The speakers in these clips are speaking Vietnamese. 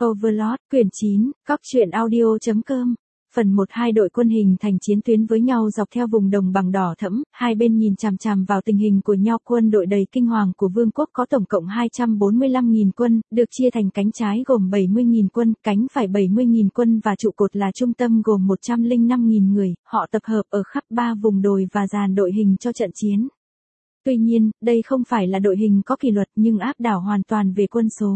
Overlord, quyển 9, Cóc truyện audio.com. Phần 1. Hai đội quân hình thành chiến tuyến với nhau dọc theo vùng đồng bằng đỏ thẫm, hai bên nhìn chằm chằm vào tình hình của nhau. Quân đội đầy kinh hoàng của vương quốc có tổng cộng 245.000 quân, được chia thành cánh trái gồm 70.000 quân, cánh phải 70.000 quân và trụ cột là trung tâm gồm 105.000 người, họ tập hợp ở khắp 3 vùng đồi và dàn đội hình cho trận chiến. Tuy nhiên, đây không phải là đội hình có kỷ luật nhưng áp đảo hoàn toàn về quân số.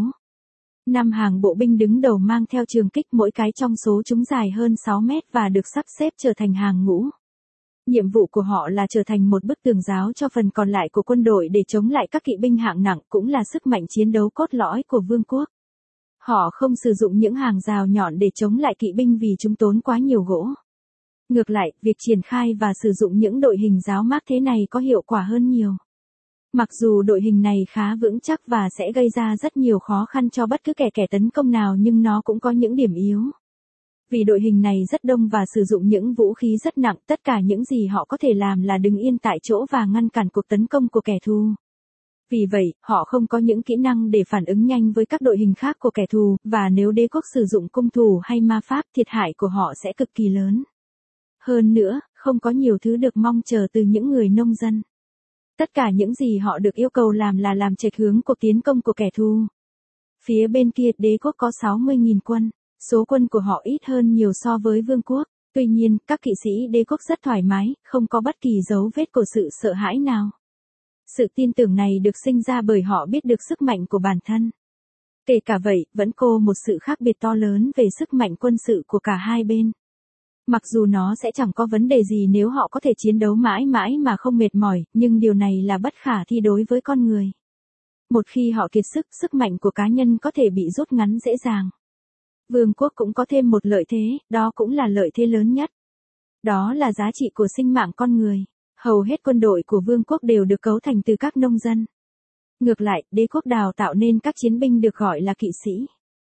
5 hàng bộ binh đứng đầu mang theo trường kích, mỗi cái trong số chúng dài hơn 6 mét và được sắp xếp trở thành hàng ngũ. Nhiệm vụ của họ là trở thành một bức tường giáo cho phần còn lại của quân đội để chống lại các kỵ binh hạng nặng, cũng là sức mạnh chiến đấu cốt lõi của vương quốc. Họ không sử dụng những hàng rào nhọn để chống lại kỵ binh vì chúng tốn quá nhiều gỗ. Ngược lại, việc triển khai và sử dụng những đội hình giáo mác thế này có hiệu quả hơn nhiều. Mặc dù đội hình này khá vững chắc và sẽ gây ra rất nhiều khó khăn cho bất cứ kẻ tấn công nào, nhưng nó cũng có những điểm yếu. Vì đội hình này rất đông và sử dụng những vũ khí rất nặng, tất cả những gì họ có thể làm là đứng yên tại chỗ và ngăn cản cuộc tấn công của kẻ thù. Vì vậy, họ không có những kỹ năng để phản ứng nhanh với các đội hình khác của kẻ thù, và nếu đế quốc sử dụng cung thủ hay ma pháp, thiệt hại của họ sẽ cực kỳ lớn. Hơn nữa, không có nhiều thứ được mong chờ từ những người nông dân. Tất cả những gì họ được yêu cầu làm là làm chệch hướng cuộc tiến công của kẻ thù. Phía bên kia, đế quốc có 60.000 quân, số quân của họ ít hơn nhiều so với vương quốc. Tuy nhiên, các kỵ sĩ đế quốc rất thoải mái, không có bất kỳ dấu vết của sự sợ hãi nào. Sự tin tưởng này được sinh ra bởi họ biết được sức mạnh của bản thân. Kể cả vậy, vẫn có một sự khác biệt to lớn về sức mạnh quân sự của cả hai bên. Mặc dù nó sẽ chẳng có vấn đề gì nếu họ có thể chiến đấu mãi mãi mà không mệt mỏi, nhưng điều này là bất khả thi đối với con người. Một khi họ kiệt sức, sức mạnh của cá nhân có thể bị rút ngắn dễ dàng. Vương quốc cũng có thêm một lợi thế, đó cũng là lợi thế lớn nhất. Đó là giá trị của sinh mạng con người. Hầu hết quân đội của vương quốc đều được cấu thành từ các nông dân. Ngược lại, đế quốc đào tạo nên các chiến binh được gọi là kỵ sĩ.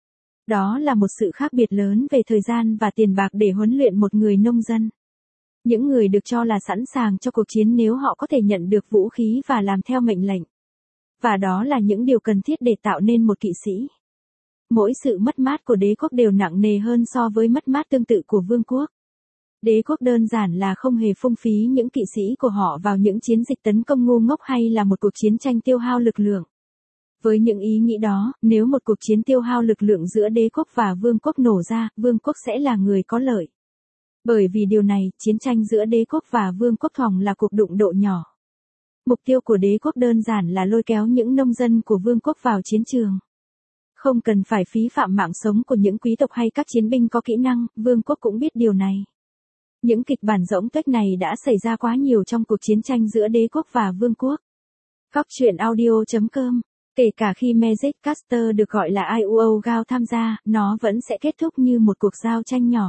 Đó là một sự khác biệt lớn về thời gian và tiền bạc để huấn luyện một người nông dân. Những người được cho là sẵn sàng cho cuộc chiến nếu họ có thể nhận được vũ khí và làm theo mệnh lệnh. Và đó là những điều cần thiết để tạo nên một kỵ sĩ. Mỗi sự mất mát của đế quốc đều nặng nề hơn so với mất mát tương tự của vương quốc. Đế quốc đơn giản là không hề phung phí những kỵ sĩ của họ vào những chiến dịch tấn công ngu ngốc hay là một cuộc chiến tranh tiêu hao lực lượng. Với những ý nghĩ đó, nếu một cuộc chiến tiêu hao lực lượng giữa đế quốc và vương quốc nổ ra, vương quốc sẽ là người có lợi. Bởi vì điều này, chiến tranh giữa đế quốc và vương quốc thoảng là cuộc đụng độ nhỏ. Mục tiêu của đế quốc đơn giản là lôi kéo những nông dân của vương quốc vào chiến trường. Không cần phải phí phạm mạng sống của những quý tộc hay các chiến binh có kỹ năng, vương quốc cũng biết điều này. Những kịch bản rỗng tuếch này đã xảy ra quá nhiều trong cuộc chiến tranh giữa đế quốc và vương quốc. Cóc truyện audio.com. Kể cả khi Magic Caster được gọi là IUO Gao tham gia, nó vẫn sẽ kết thúc như một cuộc giao tranh nhỏ.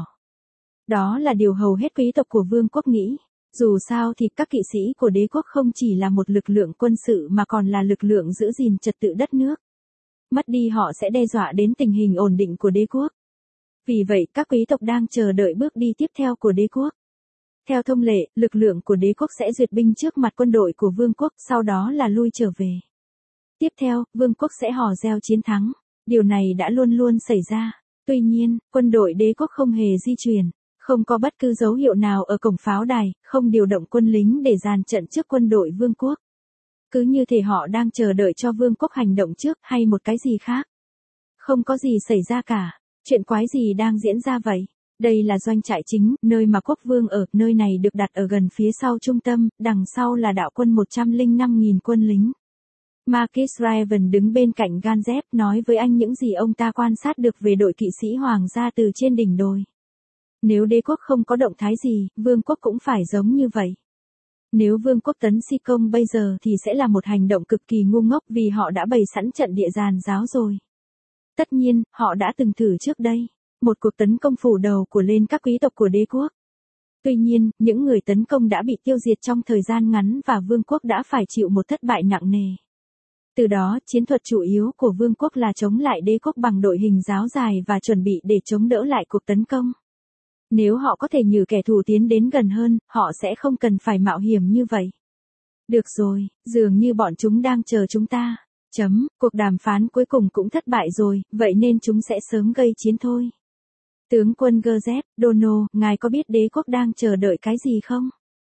Đó là điều hầu hết quý tộc của vương quốc nghĩ. Dù sao thì các kỵ sĩ của đế quốc không chỉ là một lực lượng quân sự mà còn là lực lượng giữ gìn trật tự đất nước. Mất đi họ sẽ đe dọa đến tình hình ổn định của đế quốc. Vì vậy, các quý tộc đang chờ đợi bước đi tiếp theo của đế quốc. Theo thông lệ, lực lượng của đế quốc sẽ duyệt binh trước mặt quân đội của vương quốc, sau đó là lui trở về. Tiếp theo, vương quốc sẽ hò reo chiến thắng. Điều này đã luôn luôn xảy ra. Tuy nhiên, quân đội đế quốc không hề di chuyển, không có bất cứ dấu hiệu nào ở cổng pháo đài, không điều động quân lính để dàn trận trước quân đội vương quốc. Cứ như thể họ đang chờ đợi cho vương quốc hành động trước hay một cái gì khác. Không có gì xảy ra cả. Chuyện quái gì đang diễn ra vậy? Đây là doanh trại chính, nơi mà quốc vương ở, nơi này được đặt ở gần phía sau trung tâm, đằng sau là đạo quân 105.000 quân lính. Marcus Raven đứng bên cạnh Ganzep nói với anh những gì ông ta quan sát được về đội kỵ sĩ hoàng gia từ trên đỉnh đồi. Nếu đế quốc không có động thái gì, vương quốc cũng phải giống như vậy. Nếu vương quốc tấn si công bây giờ thì sẽ là một hành động cực kỳ ngu ngốc vì họ đã bày sẵn trận địa giàn giáo rồi. Tất nhiên, họ đã từng thử trước đây. Một cuộc tấn công phủ đầu của lên các quý tộc của đế quốc. Tuy nhiên, những người tấn công đã bị tiêu diệt trong thời gian ngắn và vương quốc đã phải chịu một thất bại nặng nề. Từ đó, chiến thuật chủ yếu của vương quốc là chống lại đế quốc bằng đội hình giáo dài và chuẩn bị để chống đỡ lại cuộc tấn công. Nếu họ có thể nhử kẻ thù tiến đến gần hơn, họ sẽ không cần phải mạo hiểm như vậy. Được rồi, dường như bọn chúng đang chờ chúng ta. Cuộc đàm phán cuối cùng cũng thất bại rồi, vậy nên chúng sẽ sớm gây chiến thôi. Tướng quân Joseph Donald, ngài có biết đế quốc đang chờ đợi cái gì không?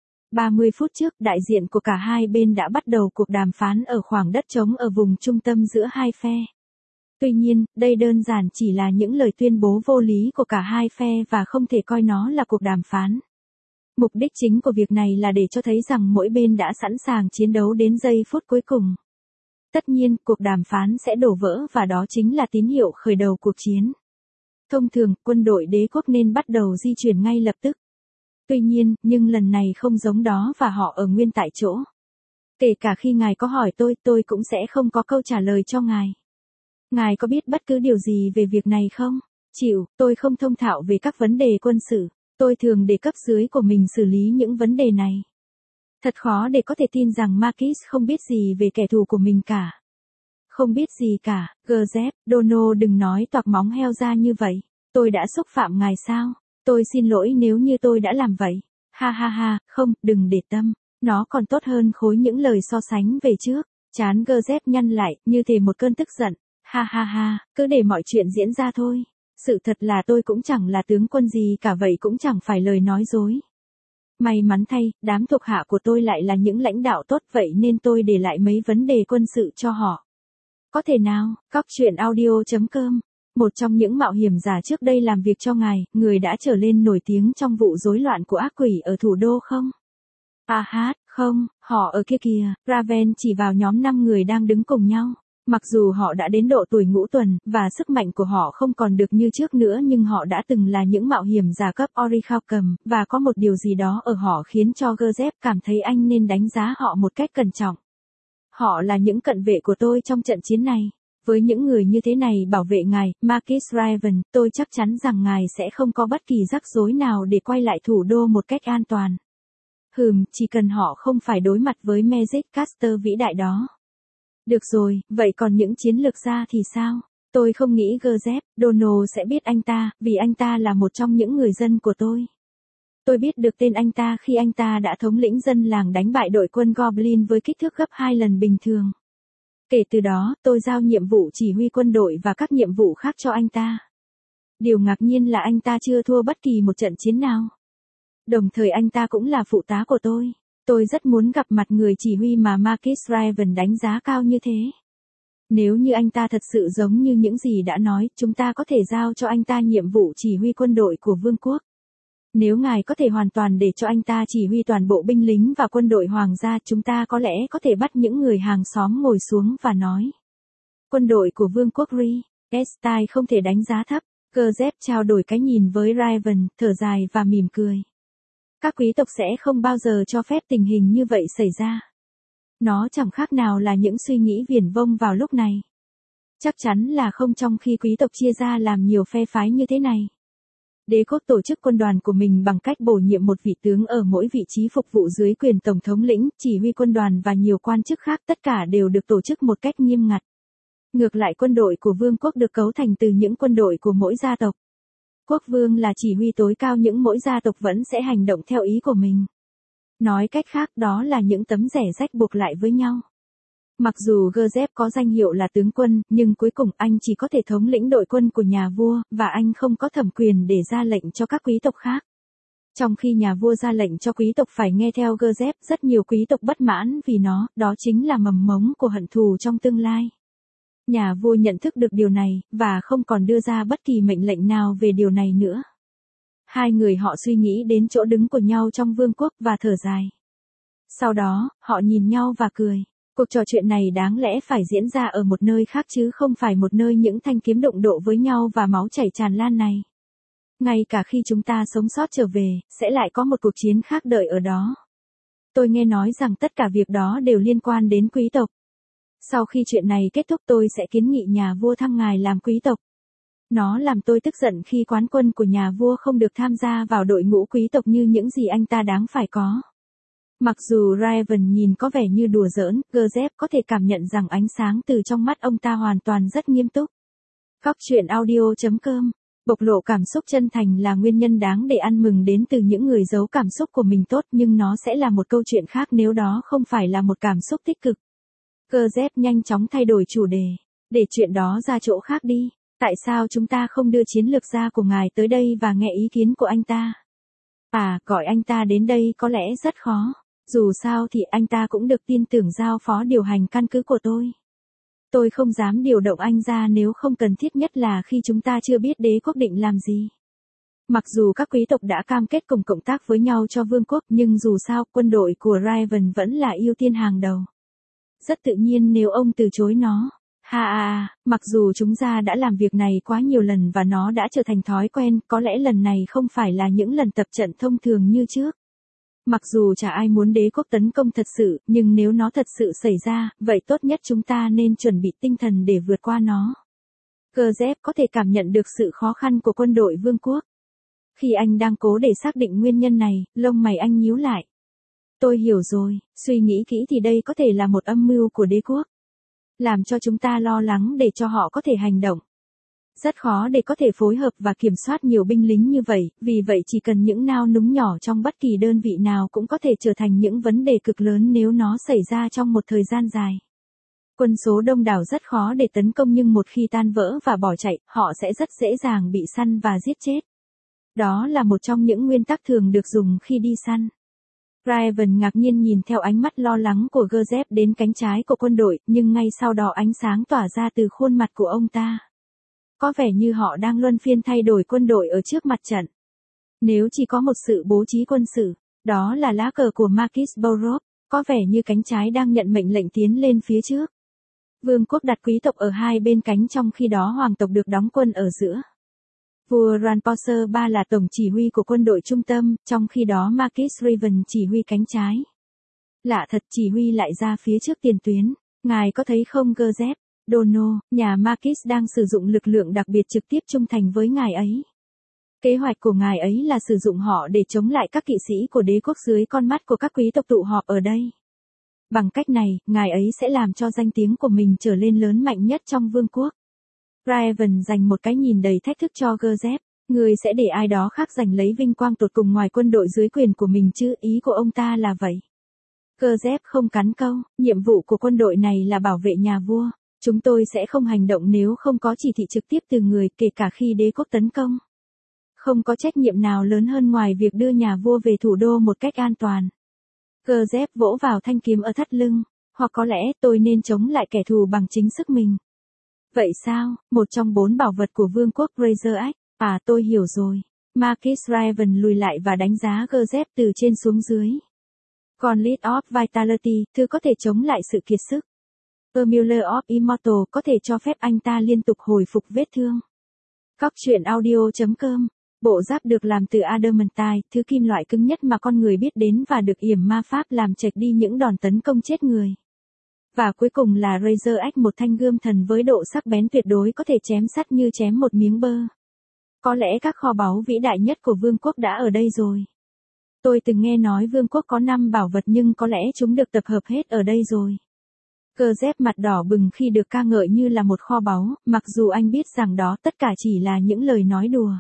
30 phút trước, đại diện của cả hai bên đã bắt đầu cuộc đàm phán ở khoảng đất trống ở vùng trung tâm giữa hai phe. Tuy nhiên, đây đơn giản chỉ là những lời tuyên bố vô lý của cả hai phe và không thể coi nó là cuộc đàm phán. Mục đích chính của việc này là để cho thấy rằng mỗi bên đã sẵn sàng chiến đấu đến giây phút cuối cùng. Tất nhiên, cuộc đàm phán sẽ đổ vỡ và đó chính là tín hiệu khởi đầu cuộc chiến. Thông thường, quân đội đế quốc nên bắt đầu di chuyển ngay lập tức. Tuy nhiên, nhưng lần này không giống đó và họ ở nguyên tại chỗ. Kể cả khi ngài có hỏi tôi cũng sẽ không có câu trả lời cho ngài. Ngài có biết bất cứ điều gì về việc này không? Chịu, tôi không thông thạo về các vấn đề quân sự. Tôi thường để cấp dưới của mình xử lý những vấn đề này. Thật khó để có thể tin rằng Marquis không biết gì về kẻ thù của mình cả. Không biết gì cả, Joseph Donald đừng nói toạc móng heo ra như vậy. Tôi đã xúc phạm ngài sao? Tôi xin lỗi nếu như tôi đã làm vậy. Ha ha ha, không, đừng để tâm. Nó còn tốt hơn khối những lời so sánh về trước. Trán Joseph nhăn lại, như thể một cơn tức giận. Ha ha ha, cứ để mọi chuyện diễn ra thôi. Sự thật là tôi cũng chẳng là tướng quân gì cả vậy cũng chẳng phải lời nói dối. May mắn thay, đám thuộc hạ của tôi lại là những lãnh đạo tốt vậy nên tôi để lại mấy vấn đề quân sự cho họ. Có thể nào, Cóc Truyện Audio.com, một trong những mạo hiểm giả trước đây làm việc cho ngài, người đã trở lên nổi tiếng trong vụ rối loạn của ác quỷ ở thủ đô không? Không, họ ở kia kìa, Raven chỉ vào nhóm 5 người đang đứng cùng nhau. Mặc dù họ đã đến độ tuổi ngũ tuần, và sức mạnh của họ không còn được như trước nữa nhưng họ đã từng là những mạo hiểm giả cấp Orichalcum, và có một điều gì đó ở họ khiến cho Joseph cảm thấy anh nên đánh giá họ một cách cẩn trọng. Họ là những cận vệ của tôi trong trận chiến này. Với những người như thế này bảo vệ ngài, Marquis Raven, tôi chắc chắn rằng ngài sẽ không có bất kỳ rắc rối nào để quay lại thủ đô một cách an toàn. Chỉ cần họ không phải đối mặt với Magic Caster vĩ đại đó. Được rồi, vậy còn những chiến lược gia thì sao? Tôi không nghĩ Joseph Donald sẽ biết anh ta, vì anh ta là một trong những người dân của tôi. Tôi biết được tên anh ta khi anh ta đã thống lĩnh dân làng đánh bại đội quân Goblin với kích thước gấp 2 lần bình thường. Kể từ đó, tôi giao nhiệm vụ chỉ huy quân đội và các nhiệm vụ khác cho anh ta. Điều ngạc nhiên là anh ta chưa thua bất kỳ một trận chiến nào. Đồng thời anh ta cũng là phụ tá của tôi. Tôi rất muốn gặp mặt người chỉ huy mà Marquis Raven đánh giá cao như thế. Nếu như anh ta thật sự giống như những gì đã nói, chúng ta có thể giao cho anh ta nhiệm vụ chỉ huy quân đội của vương quốc. Nếu ngài có thể hoàn toàn để cho anh ta chỉ huy toàn bộ binh lính và quân đội hoàng gia, chúng ta có lẽ có thể bắt những người hàng xóm ngồi xuống và nói. Quân đội của vương quốc Estai không thể đánh giá thấp. Joseph trao đổi cái nhìn với Raven, thở dài và mỉm cười. Các quý tộc sẽ không bao giờ cho phép tình hình như vậy xảy ra. Nó chẳng khác nào là những suy nghĩ viển vông vào lúc này. Chắc chắn là không trong khi quý tộc chia ra làm nhiều phe phái như thế này. Đế quốc tổ chức quân đoàn của mình bằng cách bổ nhiệm một vị tướng ở mỗi vị trí phục vụ dưới quyền tổng thống lĩnh, chỉ huy quân đoàn và nhiều quan chức khác, tất cả đều được tổ chức một cách nghiêm ngặt. Ngược lại, quân đội của vương quốc được cấu thành từ những quân đội của mỗi gia tộc. Quốc vương là chỉ huy tối cao, những mỗi gia tộc vẫn sẽ hành động theo ý của mình. Nói cách khác, đó là những tấm rẻ rách buộc lại với nhau. Mặc dù Joseph có danh hiệu là tướng quân, nhưng cuối cùng anh chỉ có thể thống lĩnh đội quân của nhà vua, và anh không có thẩm quyền để ra lệnh cho các quý tộc khác. Trong khi nhà vua ra lệnh cho quý tộc phải nghe theo Joseph, rất nhiều quý tộc bất mãn vì đó chính là mầm mống của hận thù trong tương lai. Nhà vua nhận thức được điều này, và không còn đưa ra bất kỳ mệnh lệnh nào về điều này nữa. Hai người họ suy nghĩ đến chỗ đứng của nhau trong vương quốc và thở dài. Sau đó, họ nhìn nhau và cười. Cuộc trò chuyện này đáng lẽ phải diễn ra ở một nơi khác chứ không phải một nơi những thanh kiếm đụng độ với nhau và máu chảy tràn lan này. Ngay cả khi chúng ta sống sót trở về, sẽ lại có một cuộc chiến khác đợi ở đó. Tôi nghe nói rằng tất cả việc đó đều liên quan đến quý tộc. Sau khi chuyện này kết thúc, tôi sẽ kiến nghị nhà vua thăng ngài làm quý tộc. Nó làm tôi tức giận khi quán quân của nhà vua không được tham gia vào đội ngũ quý tộc như những gì anh ta đáng phải có. Mặc dù Raven nhìn có vẻ như đùa giỡn, Joseph có thể cảm nhận rằng ánh sáng từ trong mắt ông ta hoàn toàn rất nghiêm túc. Cóc Truyện Audio.com, bộc lộ cảm xúc chân thành là nguyên nhân đáng để ăn mừng đến từ những người giấu cảm xúc của mình tốt, nhưng nó sẽ là một câu chuyện khác nếu đó không phải là một cảm xúc tích cực. Gazette nhanh chóng thay đổi chủ đề. Để chuyện đó ra chỗ khác đi. Tại sao chúng ta không đưa chiến lược gia của ngài tới đây và nghe ý kiến của anh ta? Gọi anh ta đến đây có lẽ rất khó. Dù sao thì anh ta cũng được tin tưởng giao phó điều hành căn cứ của tôi. Tôi không dám điều động anh ra nếu không cần thiết, nhất là khi chúng ta chưa biết đế quốc định làm gì. Mặc dù các quý tộc đã cam kết cùng cộng tác với nhau cho vương quốc, nhưng dù sao quân đội của Raven vẫn là ưu tiên hàng đầu. Rất tự nhiên nếu ông từ chối nó. Mặc dù chúng ta đã làm việc này quá nhiều lần và nó đã trở thành thói quen, có lẽ lần này không phải là những lần tập trận thông thường như trước. Mặc dù chả ai muốn đế quốc tấn công thật sự, nhưng nếu nó thật sự xảy ra, vậy tốt nhất chúng ta nên chuẩn bị tinh thần để vượt qua nó. Gazette có thể cảm nhận được sự khó khăn của quân đội vương quốc. Khi anh đang cố để xác định nguyên nhân này, lông mày anh nhíu lại. Tôi hiểu rồi, suy nghĩ kỹ thì đây có thể là một âm mưu của đế quốc. Làm cho chúng ta lo lắng để cho họ có thể hành động. Rất khó để có thể phối hợp và kiểm soát nhiều binh lính như vậy, vì vậy chỉ cần những nao núng nhỏ trong bất kỳ đơn vị nào cũng có thể trở thành những vấn đề cực lớn nếu nó xảy ra trong một thời gian dài. Quân số đông đảo rất khó để tấn công, nhưng một khi tan vỡ và bỏ chạy, họ sẽ rất dễ dàng bị săn và giết chết. Đó là một trong những nguyên tắc thường được dùng khi đi săn. Raven ngạc nhiên nhìn theo ánh mắt lo lắng của Gazette đến cánh trái của quân đội, nhưng ngay sau đó ánh sáng tỏa ra từ khuôn mặt của ông ta. Có vẻ như họ đang luân phiên thay đổi quân đội ở trước mặt trận. Nếu chỉ có một sự bố trí quân sự, đó là lá cờ của Marquis Borov, có vẻ như cánh trái đang nhận mệnh lệnh tiến lên phía trước. Vương quốc đặt quý tộc ở hai bên cánh, trong khi đó hoàng tộc được đóng quân ở giữa. Vua Ranposer III là tổng chỉ huy của quân đội trung tâm, trong khi đó Marquis Raven chỉ huy cánh trái. Lạ thật, chỉ huy lại ra phía trước tiền tuyến. Ngài có thấy không Gazette? Dono, nhà Marquis đang sử dụng lực lượng đặc biệt trực tiếp trung thành với ngài ấy. Kế hoạch của ngài ấy là sử dụng họ để chống lại các kỵ sĩ của đế quốc dưới con mắt của các quý tộc tụ họp ở đây. Bằng cách này, ngài ấy sẽ làm cho danh tiếng của mình trở lên lớn mạnh nhất trong vương quốc. Raven dành một cái nhìn đầy thách thức cho Gazette. Người sẽ để ai đó khác giành lấy vinh quang tột cùng ngoài quân đội dưới quyền của mình chứ? Ý của ông ta là vậy. Gazette không cắn câu. Nhiệm vụ của quân đội này là bảo vệ nhà vua. Chúng tôi sẽ không hành động nếu không có chỉ thị trực tiếp từ người, kể cả khi đế quốc tấn công. Không có trách nhiệm nào lớn hơn ngoài việc đưa nhà vua về thủ đô một cách an toàn. Gazette vỗ vào thanh kiếm ở thắt lưng. Hoặc có lẽ tôi nên chống lại kẻ thù bằng chính sức mình. Vậy sao? Một trong 4 bảo vật của vương quốc Razor Axe. Tôi hiểu rồi. Marquis Raven lùi lại và đánh giá Gazette từ trên xuống dưới. Gauntlet of Vitality, thứ có thể chống lại sự kiệt sức. Amulet of Immortal, có thể cho phép anh ta liên tục hồi phục vết thương. Cóc truyện audio.com. Bộ giáp được làm từ adamantine, thứ kim loại cứng nhất mà con người biết đến và được yểm ma pháp làm chệch đi những đòn tấn công chết người. Và cuối cùng là Razor Axe, một thanh gươm thần với độ sắc bén tuyệt đối, có thể chém sắt như chém một miếng bơ. Có lẽ các kho báu vĩ đại nhất của vương quốc đã ở đây rồi. Tôi từng nghe nói vương quốc có 5 bảo vật, nhưng có lẽ chúng được tập hợp hết ở đây rồi. Gazette mặt đỏ bừng khi được ca ngợi như là một kho báu, mặc dù anh biết rằng đó tất cả chỉ là những lời nói đùa.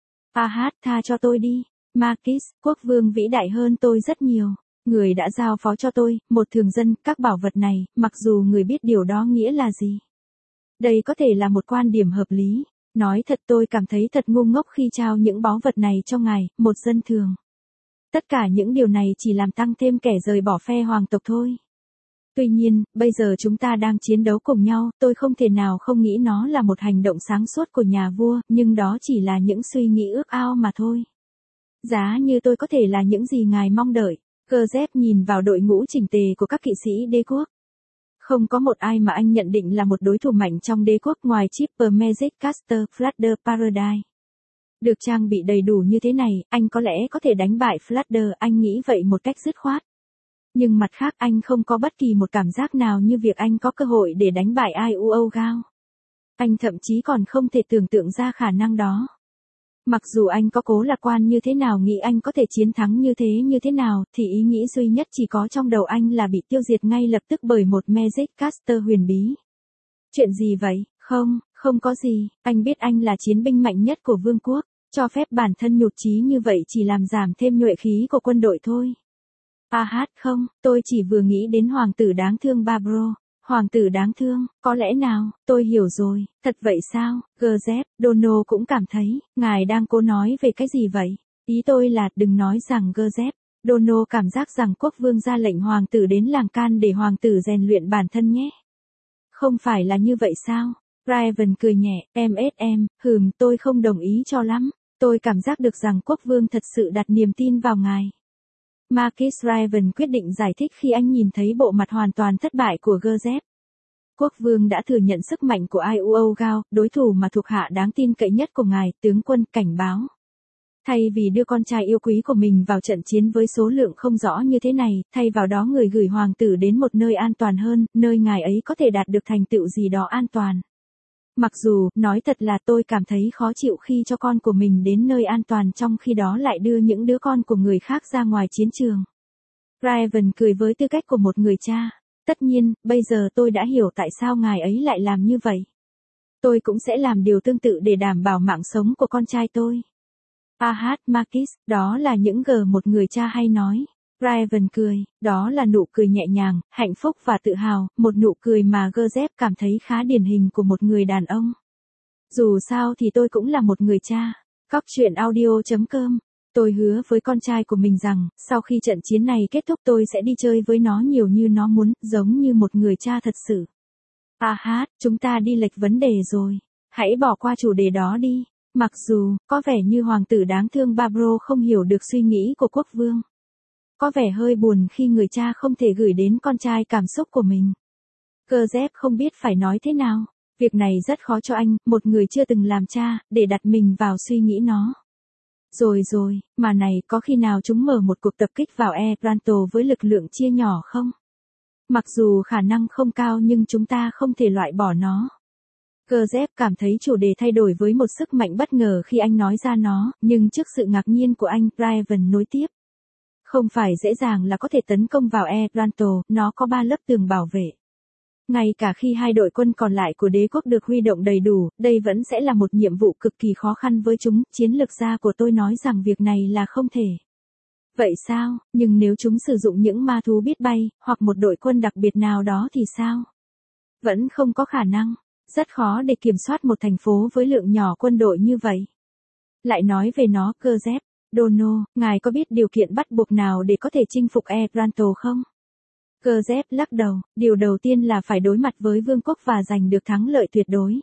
Tha cho tôi đi. Marquis, quốc vương vĩ đại hơn tôi rất nhiều. Người đã giao phó cho tôi, một thường dân, các bảo vật này, mặc dù người biết điều đó nghĩa là gì. Đây có thể là một quan điểm hợp lý. Nói thật, tôi cảm thấy thật ngu ngốc khi trao những báu vật này cho ngài, một dân thường. Tất cả những điều này chỉ làm tăng thêm kẻ rời bỏ phe hoàng tộc thôi. Tuy nhiên, bây giờ chúng ta đang chiến đấu cùng nhau, tôi không thể nào không nghĩ nó là một hành động sáng suốt của nhà vua, nhưng đó chỉ là những suy nghĩ ước ao mà thôi. Giá như tôi có thể là những gì ngài mong đợi. Gazette nhìn vào đội ngũ chỉnh tề của các kỵ sĩ đế quốc. Không có một ai mà anh nhận định là một đối thủ mạnh trong đế quốc ngoài Chipper Magic Caster Flutter Paradise. Được trang bị đầy đủ như thế này, anh có lẽ có thể đánh bại Flutter, anh nghĩ vậy một cách dứt khoát. Nhưng mặt khác, anh không có bất kỳ một cảm giác nào như việc anh có cơ hội để đánh bại Iuo Gao. Anh thậm chí còn không thể tưởng tượng ra khả năng đó. Mặc dù anh có cố lạc quan như thế nào, nghĩ anh có thể chiến thắng như thế nào, thì ý nghĩ duy nhất chỉ có trong đầu anh là bị tiêu diệt ngay lập tức bởi một Magic Caster huyền bí. Chuyện gì vậy? Không có gì, anh biết anh là chiến binh mạnh nhất của vương quốc, cho phép bản thân nhụt chí như vậy chỉ làm giảm thêm nhuệ khí của quân đội thôi. Không, tôi chỉ vừa nghĩ đến hoàng tử đáng thương Barbro. Hoàng tử đáng thương, có lẽ nào, tôi hiểu rồi, thật vậy sao, Joseph, Dono cũng cảm thấy, ngài đang cố nói về cái gì vậy? Ý tôi là, đừng nói rằng Joseph, Dono cảm giác rằng quốc vương ra lệnh hoàng tử đến làng Can để hoàng tử rèn luyện bản thân nhé. Không phải là như vậy sao? Raven cười nhẹ, tôi không đồng ý cho lắm. Tôi cảm giác được rằng quốc vương thật sự đặt niềm tin vào ngài. Marquis Raven quyết định giải thích khi anh nhìn thấy bộ mặt hoàn toàn thất bại của Joseph. Quốc vương đã thừa nhận sức mạnh của Iuo Gao, đối thủ mà thuộc hạ đáng tin cậy nhất của ngài, tướng quân cảnh báo. Thay vì đưa con trai yêu quý của mình vào trận chiến với số lượng không rõ như thế này, thay vào đó người gửi hoàng tử đến một nơi an toàn hơn, nơi ngài ấy có thể đạt được thành tựu gì đó an toàn. Mặc dù, nói thật là tôi cảm thấy khó chịu khi cho con của mình đến nơi an toàn trong khi đó lại đưa những đứa con của người khác ra ngoài chiến trường. Raven cười với tư cách của một người cha. Tất nhiên, bây giờ tôi đã hiểu tại sao ngài ấy lại làm như vậy. Tôi cũng sẽ làm điều tương tự để đảm bảo mạng sống của con trai tôi. Marquis, đó là những một người cha hay nói. Raven cười, đó là nụ cười nhẹ nhàng, hạnh phúc và tự hào, một nụ cười mà Joseph cảm thấy khá điển hình của một người đàn ông. Dù sao thì tôi cũng là một người cha. Góc truyện audio.com. Tôi hứa với con trai của mình rằng, sau khi trận chiến này kết thúc tôi sẽ đi chơi với nó nhiều như nó muốn, giống như một người cha thật sự. Chúng ta đi lệch vấn đề rồi. Hãy bỏ qua chủ đề đó đi. Mặc dù, có vẻ như hoàng tử đáng thương Barbro không hiểu được suy nghĩ của quốc vương. Có vẻ hơi buồn khi người cha không thể gửi đến con trai cảm xúc của mình. Joseph không biết phải nói thế nào. Việc này rất khó cho anh, một người chưa từng làm cha, để đặt mình vào suy nghĩ nó. Rồi, mà này, có khi nào chúng mở một cuộc tập kích vào Ebranto với lực lượng chia nhỏ không? Mặc dù khả năng không cao nhưng chúng ta không thể loại bỏ nó. Joseph cảm thấy chủ đề thay đổi với một sức mạnh bất ngờ khi anh nói ra nó, nhưng trước sự ngạc nhiên của anh, Raven nối tiếp. Không phải dễ dàng là có thể tấn công vào Ebranto, nó có 3 lớp tường bảo vệ. Ngay cả khi hai đội quân còn lại của đế quốc được huy động đầy đủ, đây vẫn sẽ là một nhiệm vụ cực kỳ khó khăn với chúng, chiến lược gia của tôi nói rằng việc này là không thể. Vậy sao, nhưng nếu chúng sử dụng những ma thú biết bay, hoặc một đội quân đặc biệt nào đó thì sao? Vẫn không có khả năng, rất khó để kiểm soát một thành phố với lượng nhỏ quân đội như vậy. Lại nói về nó, Joseph, Dono, ngài có biết điều kiện bắt buộc nào để có thể chinh phục Ebranto không? Joseph lắc đầu, điều đầu tiên là phải đối mặt với vương quốc và giành được thắng lợi tuyệt đối.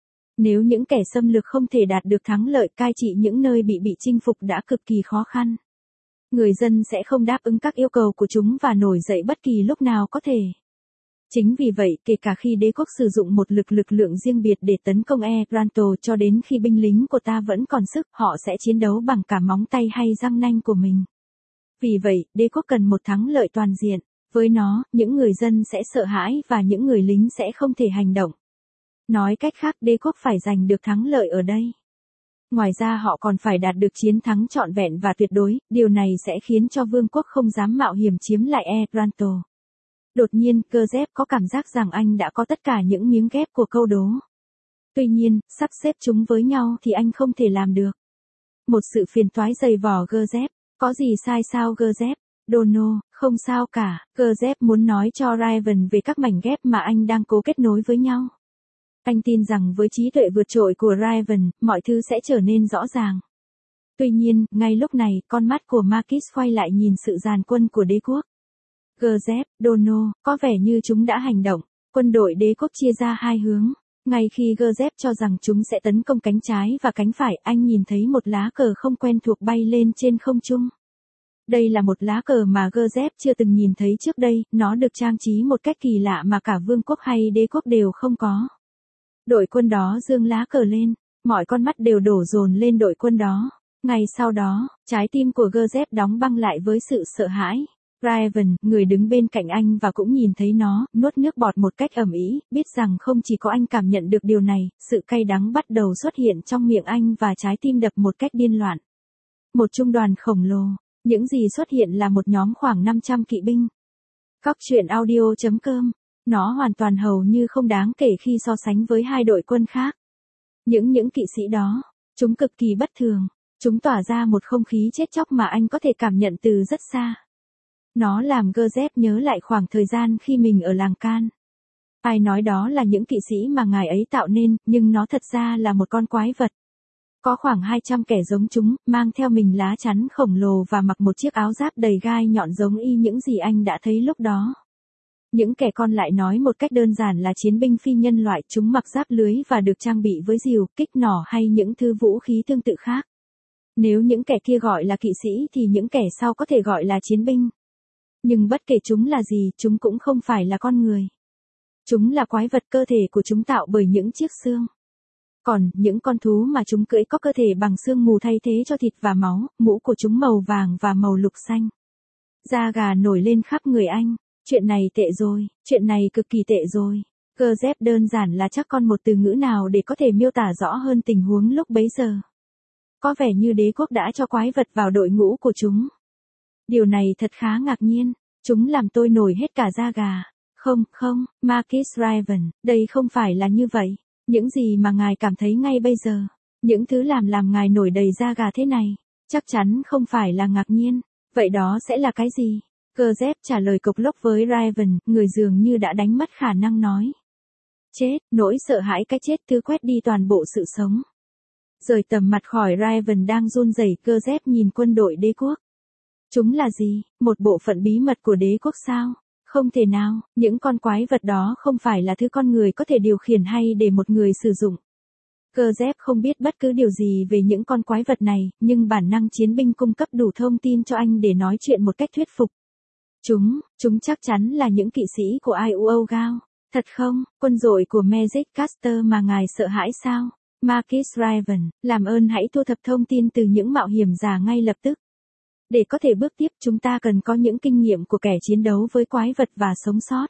Nếu những kẻ xâm lược không thể đạt được thắng lợi, cai trị những nơi bị chinh phục đã cực kỳ khó khăn. Người dân sẽ không đáp ứng các yêu cầu của chúng và nổi dậy bất kỳ lúc nào có thể. Chính vì vậy, kể cả khi đế quốc sử dụng một lực lượng riêng biệt để tấn công Ebranto cho đến khi binh lính của ta vẫn còn sức, họ sẽ chiến đấu bằng cả móng tay hay răng nanh của mình. Vì vậy, đế quốc cần một thắng lợi toàn diện. Với nó, những người dân sẽ sợ hãi và những người lính sẽ không thể hành động. Nói cách khác, đế quốc phải giành được thắng lợi ở đây. Ngoài ra họ còn phải đạt được chiến thắng trọn vẹn và tuyệt đối, điều này sẽ khiến cho vương quốc không dám mạo hiểm chiếm lại Ebranto. Đột nhiên, Joseph có cảm giác rằng anh đã có tất cả những miếng ghép của câu đố. Tuy nhiên, sắp xếp chúng với nhau thì anh không thể làm được. Một sự phiền toái dày vò Joseph. Có gì sai sao Joseph? Dono, không sao cả. Joseph muốn nói cho Raven về các mảnh ghép mà anh đang cố kết nối với nhau. Anh tin rằng với trí tuệ vượt trội của Raven, mọi thứ sẽ trở nên rõ ràng. Tuy nhiên, ngay lúc này, con mắt của Marquis quay lại nhìn sự dàn quân của đế quốc. Joseph, Dono, có vẻ như chúng đã hành động. Quân đội đế quốc chia ra hai hướng. Ngay khi Joseph cho rằng chúng sẽ tấn công cánh trái và cánh phải, anh nhìn thấy một lá cờ không quen thuộc bay lên trên không trung. Đây là một lá cờ mà Joseph chưa từng nhìn thấy trước đây, nó được trang trí một cách kỳ lạ mà cả vương quốc hay đế quốc đều không có. Đội quân đó giương lá cờ lên, mọi con mắt đều đổ dồn lên đội quân đó. Ngay sau đó, trái tim của Joseph đóng băng lại với sự sợ hãi. Raven, người đứng bên cạnh anh và cũng nhìn thấy nó, nuốt nước bọt một cách ầm ĩ, biết rằng không chỉ có anh cảm nhận được điều này, sự cay đắng bắt đầu xuất hiện trong miệng anh và trái tim đập một cách điên loạn. Một trung đoàn khổng lồ, những gì xuất hiện là một nhóm khoảng 500 kỵ binh. Góc truyện audio.com, nó hoàn toàn hầu như không đáng kể khi so sánh với hai đội quân khác. Những kỵ sĩ đó, chúng cực kỳ bất thường, chúng tỏa ra một không khí chết chóc mà anh có thể cảm nhận từ rất xa. Nó làm Joseph nhớ lại khoảng thời gian khi mình ở làng Can. Ai nói đó là những kỵ sĩ mà ngài ấy tạo nên, nhưng nó thật ra là một con quái vật. Có khoảng 200 kẻ giống chúng, mang theo mình lá chắn khổng lồ và mặc một chiếc áo giáp đầy gai nhọn giống y những gì anh đã thấy lúc đó. Những kẻ còn lại nói một cách đơn giản là chiến binh phi nhân loại, chúng mặc giáp lưới và được trang bị với rìu, kích nỏ hay những thứ vũ khí tương tự khác. Nếu những kẻ kia gọi là kỵ sĩ thì những kẻ sau có thể gọi là chiến binh. Nhưng bất kể chúng là gì, chúng cũng không phải là con người. Chúng là quái vật, cơ thể của chúng tạo bởi những chiếc xương. Còn, những con thú mà chúng cưỡi có cơ thể bằng xương mù thay thế cho thịt và máu, mũ của chúng màu vàng và màu lục xanh. Da gà nổi lên khắp người anh. Chuyện này tệ rồi, chuyện này cực kỳ tệ rồi. Gazep đơn giản là chắc còn một từ ngữ nào để có thể miêu tả rõ hơn tình huống lúc bấy giờ. Có vẻ như đế quốc đã cho quái vật vào đội ngũ của chúng. Điều này thật khá ngạc nhiên, chúng làm tôi nổi hết cả da gà. Không, Marquis Raven, đây không phải là như vậy. Những gì mà ngài cảm thấy ngay bây giờ, những thứ làm ngài nổi đầy da gà thế này, chắc chắn không phải là ngạc nhiên. Vậy đó sẽ là cái gì? Gazep trả lời cộc lốc với Raven, người dường như đã đánh mất khả năng nói. Chết, nỗi sợ hãi cái chết thứ quét đi toàn bộ sự sống. Rời tầm mặt khỏi Raven đang run rẩy, Gazep nhìn quân đội đế quốc. Chúng là gì? Một bộ phận bí mật của đế quốc sao? Không thể nào, những con quái vật đó không phải là thứ con người có thể điều khiển hay để một người sử dụng. Gazep không biết bất cứ điều gì về những con quái vật này, nhưng bản năng chiến binh cung cấp đủ thông tin cho anh để nói chuyện một cách thuyết phục. Chúng chắc chắn là những kỵ sĩ của Iuo Gao. Thật không, quân đội của Magic Caster mà ngài sợ hãi sao? Marquis Raven, làm ơn hãy thu thập thông tin từ những mạo hiểm giả ngay lập tức. Để có thể bước tiếp, chúng ta cần có những kinh nghiệm của kẻ chiến đấu với quái vật và sống sót.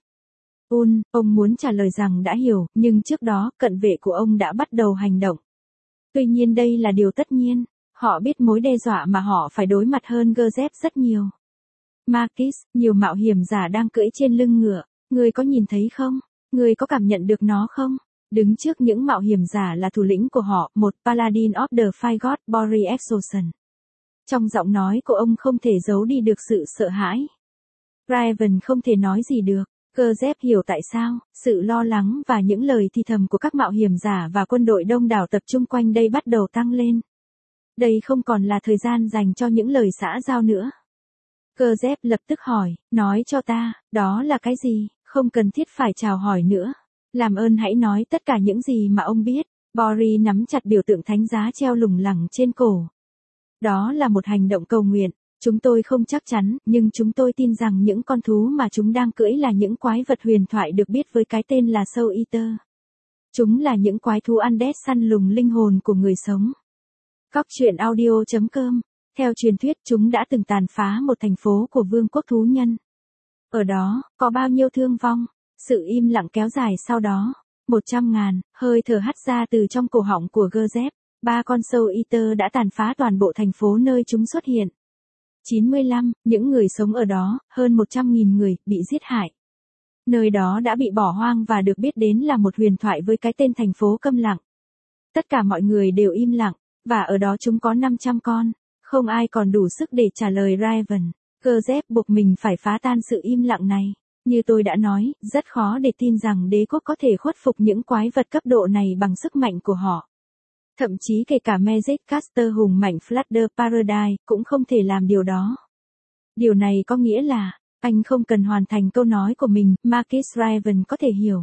Ông muốn trả lời rằng đã hiểu, nhưng trước đó, cận vệ của ông đã bắt đầu hành động. Tuy nhiên đây là điều tất nhiên, họ biết mối đe dọa mà họ phải đối mặt hơn Gazep rất nhiều. Marquis, nhiều mạo hiểm giả đang cưỡi trên lưng ngựa, ngươi có nhìn thấy không? Ngươi có cảm nhận được nó không? Đứng trước những mạo hiểm giả là thủ lĩnh của họ, một Paladin of the Fire God, Boris Exoson. Trong giọng nói của ông không thể giấu đi được sự sợ hãi. Raven không thể nói gì được. Gazep hiểu tại sao, sự lo lắng và những lời thì thầm của các mạo hiểm giả và quân đội đông đảo tập trung quanh đây bắt đầu tăng lên. Đây không còn là thời gian dành cho những lời xã giao nữa. Gazep lập tức hỏi, nói cho ta, đó là cái gì, không cần thiết phải chào hỏi nữa. Làm ơn hãy nói tất cả những gì mà ông biết. Boris nắm chặt biểu tượng thánh giá treo lủng lẳng trên cổ. Đó là một hành động cầu nguyện. Chúng tôi không chắc chắn, nhưng chúng tôi tin rằng những con thú mà chúng đang cưỡi là những quái vật huyền thoại được biết với cái tên là Soul Eater. Chúng là những quái thú undead săn lùng linh hồn của người sống. Góc truyện audio.com. Theo truyền thuyết chúng đã từng tàn phá một thành phố của vương quốc thú nhân. Ở đó, có bao nhiêu thương vong, sự im lặng kéo dài sau đó. 100.000, hơi thở hắt ra từ trong cổ họng của Gazep. 3 con Soul Eater đã tàn phá toàn bộ thành phố nơi chúng xuất hiện. 95, những người sống ở đó, hơn 100.000 người, bị giết hại. Nơi đó đã bị bỏ hoang và được biết đến là một huyền thoại với cái tên thành phố câm lặng. Tất cả mọi người đều im lặng, và ở đó chúng có 500 con. Không ai còn đủ sức để trả lời Raven. Gazep buộc mình phải phá tan sự im lặng này. Như tôi đã nói, rất khó để tin rằng đế quốc có thể khuất phục những quái vật cấp độ này bằng sức mạnh của họ. Thậm chí kể cả Magic Caster hùng mạnh Flutter Paradise cũng không thể làm điều đó. Điều này có nghĩa là, anh không cần hoàn thành câu nói của mình, Marquis Raven có thể hiểu.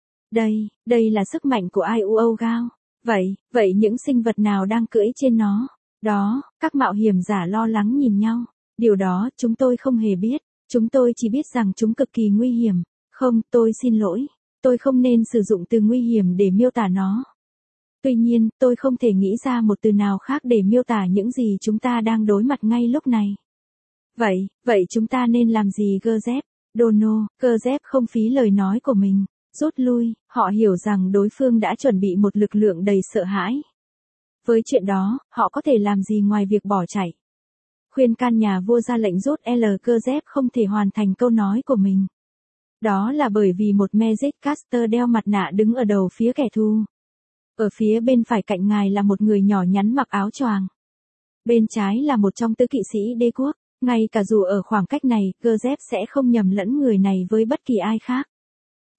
Đây là sức mạnh của Iuo Gao. Vậy những sinh vật nào đang cưỡi trên nó? Đó, các mạo hiểm giả lo lắng nhìn nhau. Điều đó chúng tôi không hề biết. Chúng tôi chỉ biết rằng chúng cực kỳ nguy hiểm. Không, tôi xin lỗi. Tôi không nên sử dụng từ nguy hiểm để miêu tả nó. Tuy nhiên, tôi không thể nghĩ ra một từ nào khác để miêu tả những gì chúng ta đang đối mặt ngay lúc này. Vậy chúng ta nên làm gì Gazep? Gazep không phí lời nói của mình. Rút lui, họ hiểu rằng đối phương đã chuẩn bị một lực lượng đầy sợ hãi. Với chuyện đó, họ có thể làm gì ngoài việc bỏ chạy? Khuyên can nhà vua ra lệnh rút Gazep không thể hoàn thành câu nói của mình. Đó là bởi vì một Magic Caster đeo mặt nạ đứng ở đầu phía kẻ thù. Ở phía bên phải cạnh ngài là một người nhỏ nhắn mặc áo choàng. Bên trái là một trong tứ kỵ sĩ đế quốc. Ngay cả dù ở khoảng cách này, Gazep sẽ không nhầm lẫn người này với bất kỳ ai khác.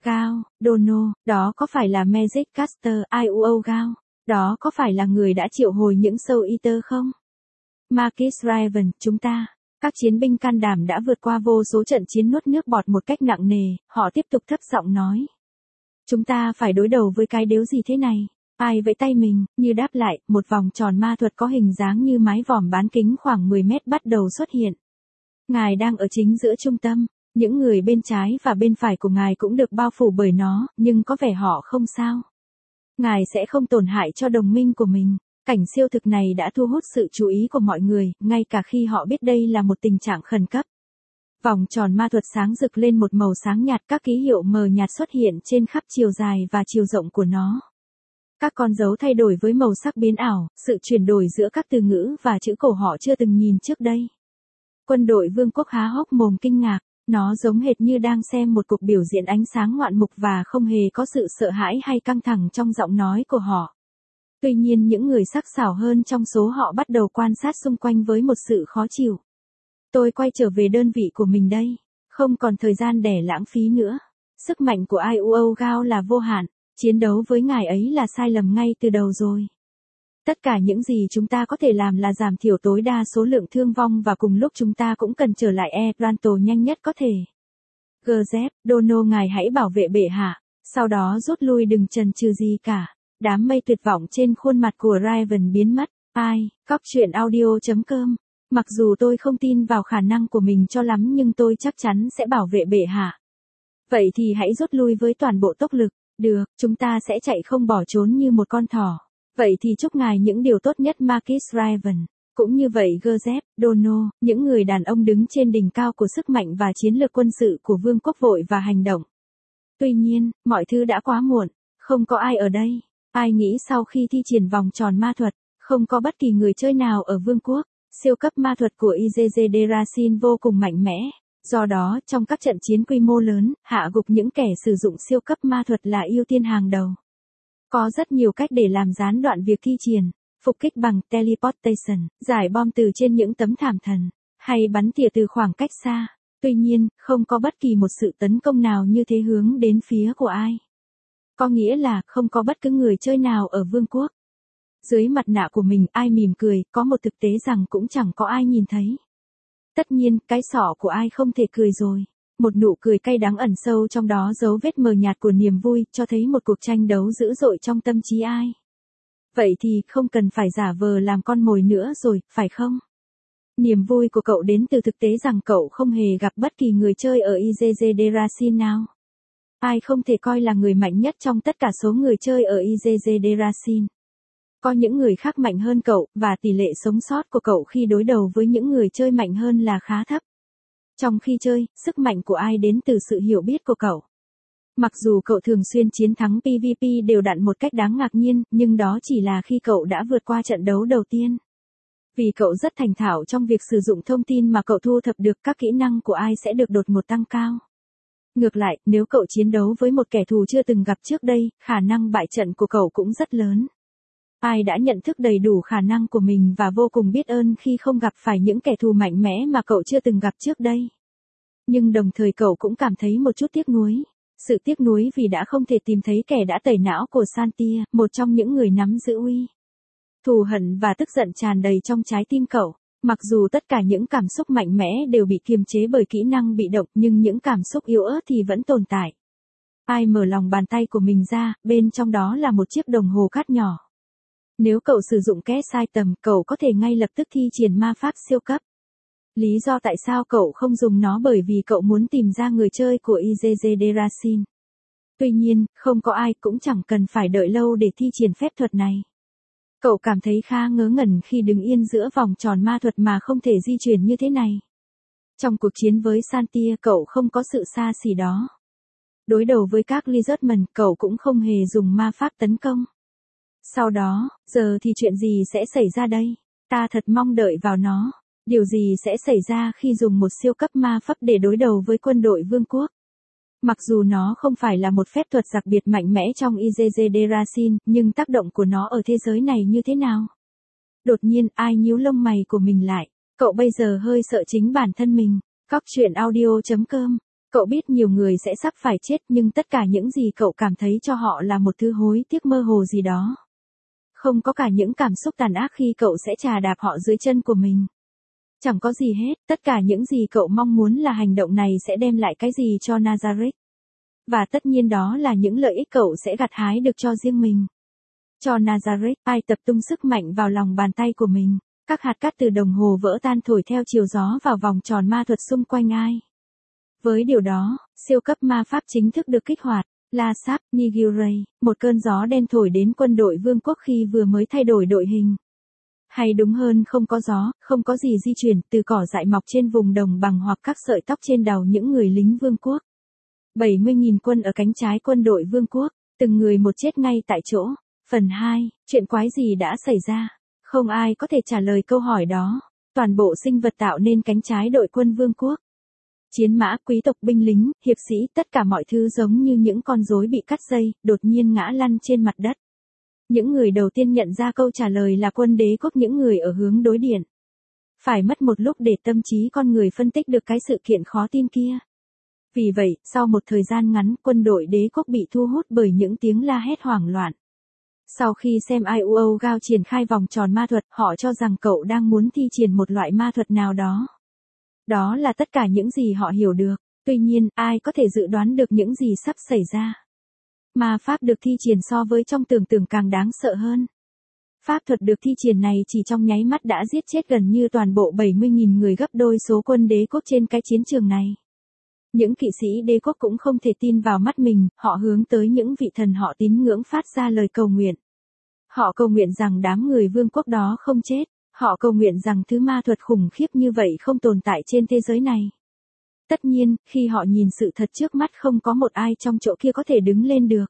Gao, Dono, đó có phải là Magic Caster IUO Gao? Đó có phải là người đã triệu hồi những Soul Eater không? Marcus Raven, chúng ta, các chiến binh can đảm đã vượt qua vô số trận chiến nuốt nước bọt một cách nặng nề, họ tiếp tục thấp giọng nói. Chúng ta phải đối đầu với cái đếu gì thế này? Ai vẫy tay mình, như đáp lại, một vòng tròn ma thuật có hình dáng như mái vòm bán kính khoảng 10 mét bắt đầu xuất hiện. Ngài đang ở chính giữa trung tâm, những người bên trái và bên phải của ngài cũng được bao phủ bởi nó, nhưng có vẻ họ không sao. Ngài sẽ không tổn hại cho đồng minh của mình. Cảnh siêu thực này đã thu hút sự chú ý của mọi người, ngay cả khi họ biết đây là một tình trạng khẩn cấp. Vòng tròn ma thuật sáng rực lên một màu sáng nhạt, các ký hiệu mờ nhạt xuất hiện trên khắp chiều dài và chiều rộng của nó. Các con dấu thay đổi với màu sắc biến ảo, sự chuyển đổi giữa các từ ngữ và chữ cổ họ chưa từng nhìn trước đây. Quân đội vương quốc há hốc mồm kinh ngạc, nó giống hệt như đang xem một cuộc biểu diễn ánh sáng ngoạn mục và không hề có sự sợ hãi hay căng thẳng trong giọng nói của họ. Tuy nhiên những người sắc sảo hơn trong số họ bắt đầu quan sát xung quanh với một sự khó chịu. Tôi quay trở về đơn vị của mình đây, không còn thời gian để lãng phí nữa. Sức mạnh của IUO Gao là vô hạn, chiến đấu với ngài ấy là sai lầm ngay từ đầu rồi. Tất cả những gì chúng ta có thể làm là giảm thiểu tối đa số lượng thương vong và cùng lúc chúng ta cũng cần trở lại Ebranto nhanh nhất có thể. Gazep, Dono ngài hãy bảo vệ bệ hạ, sau đó rút lui đừng chần chừ gì cả. Đám mây tuyệt vọng trên khuôn mặt của Raven biến mất. Cóc truyện audio.com. Mặc dù tôi không tin vào khả năng của mình cho lắm nhưng tôi chắc chắn sẽ bảo vệ bệ hạ. Vậy thì hãy rút lui với toàn bộ tốc lực. Được, chúng ta sẽ chạy không bỏ trốn như một con thỏ. Vậy thì chúc ngài những điều tốt nhất Marcus Raven. Cũng như vậy Gazep, Dono, những người đàn ông đứng trên đỉnh cao của sức mạnh và chiến lược quân sự của vương quốc vội và hành động. Tuy nhiên, mọi thứ đã quá muộn, không có ai ở đây. Ai nghĩ sau khi thi triển vòng tròn ma thuật, không có bất kỳ người chơi nào ở vương quốc, siêu cấp ma thuật của IZZ Derasin vô cùng mạnh mẽ. Do đó, trong các trận chiến quy mô lớn, hạ gục những kẻ sử dụng siêu cấp ma thuật là ưu tiên hàng đầu. Có rất nhiều cách để làm gián đoạn việc thi triển, phục kích bằng teleportation, giải bom từ trên những tấm thảm thần, hay bắn tỉa từ khoảng cách xa. Tuy nhiên, không có bất kỳ một sự tấn công nào như thế hướng đến phía của ai. Có nghĩa là không có bất cứ người chơi nào ở vương quốc. Dưới mặt nạ của mình ai mỉm cười, có một thực tế rằng cũng chẳng có ai nhìn thấy. Tất nhiên, cái sọ của ai không thể cười rồi. Một nụ cười cay đắng ẩn sâu trong đó dấu vết mờ nhạt của niềm vui, cho thấy một cuộc tranh đấu dữ dội trong tâm trí ai. Vậy thì không cần phải giả vờ làm con mồi nữa rồi, phải không? Niềm vui của cậu đến từ thực tế rằng cậu không hề gặp bất kỳ người chơi ở IZZ Derasin nào. Ai không thể coi là người mạnh nhất trong tất cả số người chơi ở IZZ Derasin. Có những người khác mạnh hơn cậu, và tỷ lệ sống sót của cậu khi đối đầu với những người chơi mạnh hơn là khá thấp. Trong khi chơi, sức mạnh của ai đến từ sự hiểu biết của cậu. Mặc dù cậu thường xuyên chiến thắng PvP đều đặn một cách đáng ngạc nhiên, nhưng đó chỉ là khi cậu đã vượt qua trận đấu đầu tiên. Vì cậu rất thành thạo trong việc sử dụng thông tin mà cậu thu thập được, các kỹ năng của ai sẽ được đột ngột tăng cao. Ngược lại, nếu cậu chiến đấu với một kẻ thù chưa từng gặp trước đây, khả năng bại trận của cậu cũng rất lớn. Ai đã nhận thức đầy đủ khả năng của mình và vô cùng biết ơn khi không gặp phải những kẻ thù mạnh mẽ mà cậu chưa từng gặp trước đây. Nhưng đồng thời cậu cũng cảm thấy một chút tiếc nuối. Sự tiếc nuối vì đã không thể tìm thấy kẻ đã tẩy não của Santia, một trong những người nắm giữ uy. Thù hận và tức giận tràn đầy trong trái tim cậu. Mặc dù tất cả những cảm xúc mạnh mẽ đều bị kiềm chế bởi kỹ năng bị động, nhưng những cảm xúc yếu ớt thì vẫn tồn tại. Ai mở lòng bàn tay của mình ra, bên trong đó là một chiếc đồng hồ cát nhỏ. Nếu cậu sử dụng kẽ sai tầm, cậu có thể ngay lập tức thi triển ma pháp siêu cấp. Lý do tại sao cậu không dùng nó bởi vì cậu muốn tìm ra người chơi của IZZ Derasin. Tuy nhiên, không có ai cũng chẳng cần phải đợi lâu để thi triển phép thuật này. Cậu cảm thấy khá ngớ ngẩn khi đứng yên giữa vòng tròn ma thuật mà không thể di chuyển như thế này. Trong cuộc chiến với Santia cậu không có sự xa xỉ đó. Đối đầu với các Lizardmen cậu cũng không hề dùng ma pháp tấn công. Sau đó, giờ thì chuyện gì sẽ xảy ra đây? Ta thật mong đợi vào nó. Điều gì sẽ xảy ra khi dùng một siêu cấp ma pháp để đối đầu với quân đội vương quốc? Mặc dù nó không phải là một phép thuật đặc biệt mạnh mẽ trong IZZ Derasin, nhưng tác động của nó ở thế giới này như thế nào? Đột nhiên, ai nhíu lông mày của mình lại. Cậu bây giờ hơi sợ chính bản thân mình. Cóc truyện audio.com Cậu biết nhiều người sẽ sắp phải chết nhưng tất cả những gì cậu cảm thấy cho họ là một thứ hối tiếc mơ hồ gì đó. Không có cả những cảm xúc tàn ác khi cậu sẽ chà đạp họ dưới chân của mình. Chẳng có gì hết, tất cả những gì cậu mong muốn là hành động này sẽ đem lại cái gì cho Nazareth. Và tất nhiên đó là những lợi ích cậu sẽ gặt hái được cho riêng mình. Cho Nazareth, ai tập trung sức mạnh vào lòng bàn tay của mình. Các hạt cát từ đồng hồ vỡ tan thổi theo chiều gió vào vòng tròn ma thuật xung quanh ai. Với điều đó, siêu cấp ma pháp chính thức được kích hoạt. La Sáp, Nigirei, một cơn gió đen thổi đến quân đội vương quốc khi vừa mới thay đổi đội hình. Hay đúng hơn không có gió, không có gì di chuyển từ cỏ dại mọc trên vùng đồng bằng hoặc các sợi tóc trên đầu những người lính vương quốc. 70.000 quân ở cánh trái quân đội vương quốc, từng người một chết ngay tại chỗ. Phần 2, chuyện quái gì đã xảy ra? Không ai có thể trả lời câu hỏi đó. Toàn bộ sinh vật tạo nên cánh trái đội quân vương quốc. Chiến mã, quý tộc, binh lính, hiệp sĩ, tất cả mọi thứ giống như những con rối bị cắt dây, đột nhiên ngã lăn trên mặt đất. Những người đầu tiên nhận ra câu trả lời là quân đế quốc, những người ở hướng đối diện. Phải mất một lúc để tâm trí con người phân tích được cái sự kiện khó tin kia. Vì vậy, sau một thời gian ngắn, quân đội đế quốc bị thu hút bởi những tiếng la hét hoảng loạn. Sau khi xem Iuo Gao triển khai vòng tròn ma thuật, họ cho rằng cậu đang muốn thi triển một loại ma thuật nào đó. Đó là tất cả những gì họ hiểu được. Tuy nhiên, ai có thể dự đoán được những gì sắp xảy ra? Ma pháp được thi triển so với trong tưởng tượng càng đáng sợ hơn. Pháp thuật được thi triển này chỉ trong nháy mắt đã giết chết gần như toàn bộ 70.000 người, gấp đôi số quân đế quốc trên cái chiến trường này. Những kỵ sĩ đế quốc cũng không thể tin vào mắt mình, họ hướng tới những vị thần họ tín ngưỡng phát ra lời cầu nguyện. Họ cầu nguyện rằng đám người vương quốc đó không chết, họ cầu nguyện rằng thứ ma thuật khủng khiếp như vậy không tồn tại trên thế giới này. Tất nhiên, khi họ nhìn sự thật trước mắt không có một ai trong chỗ kia có thể đứng lên được.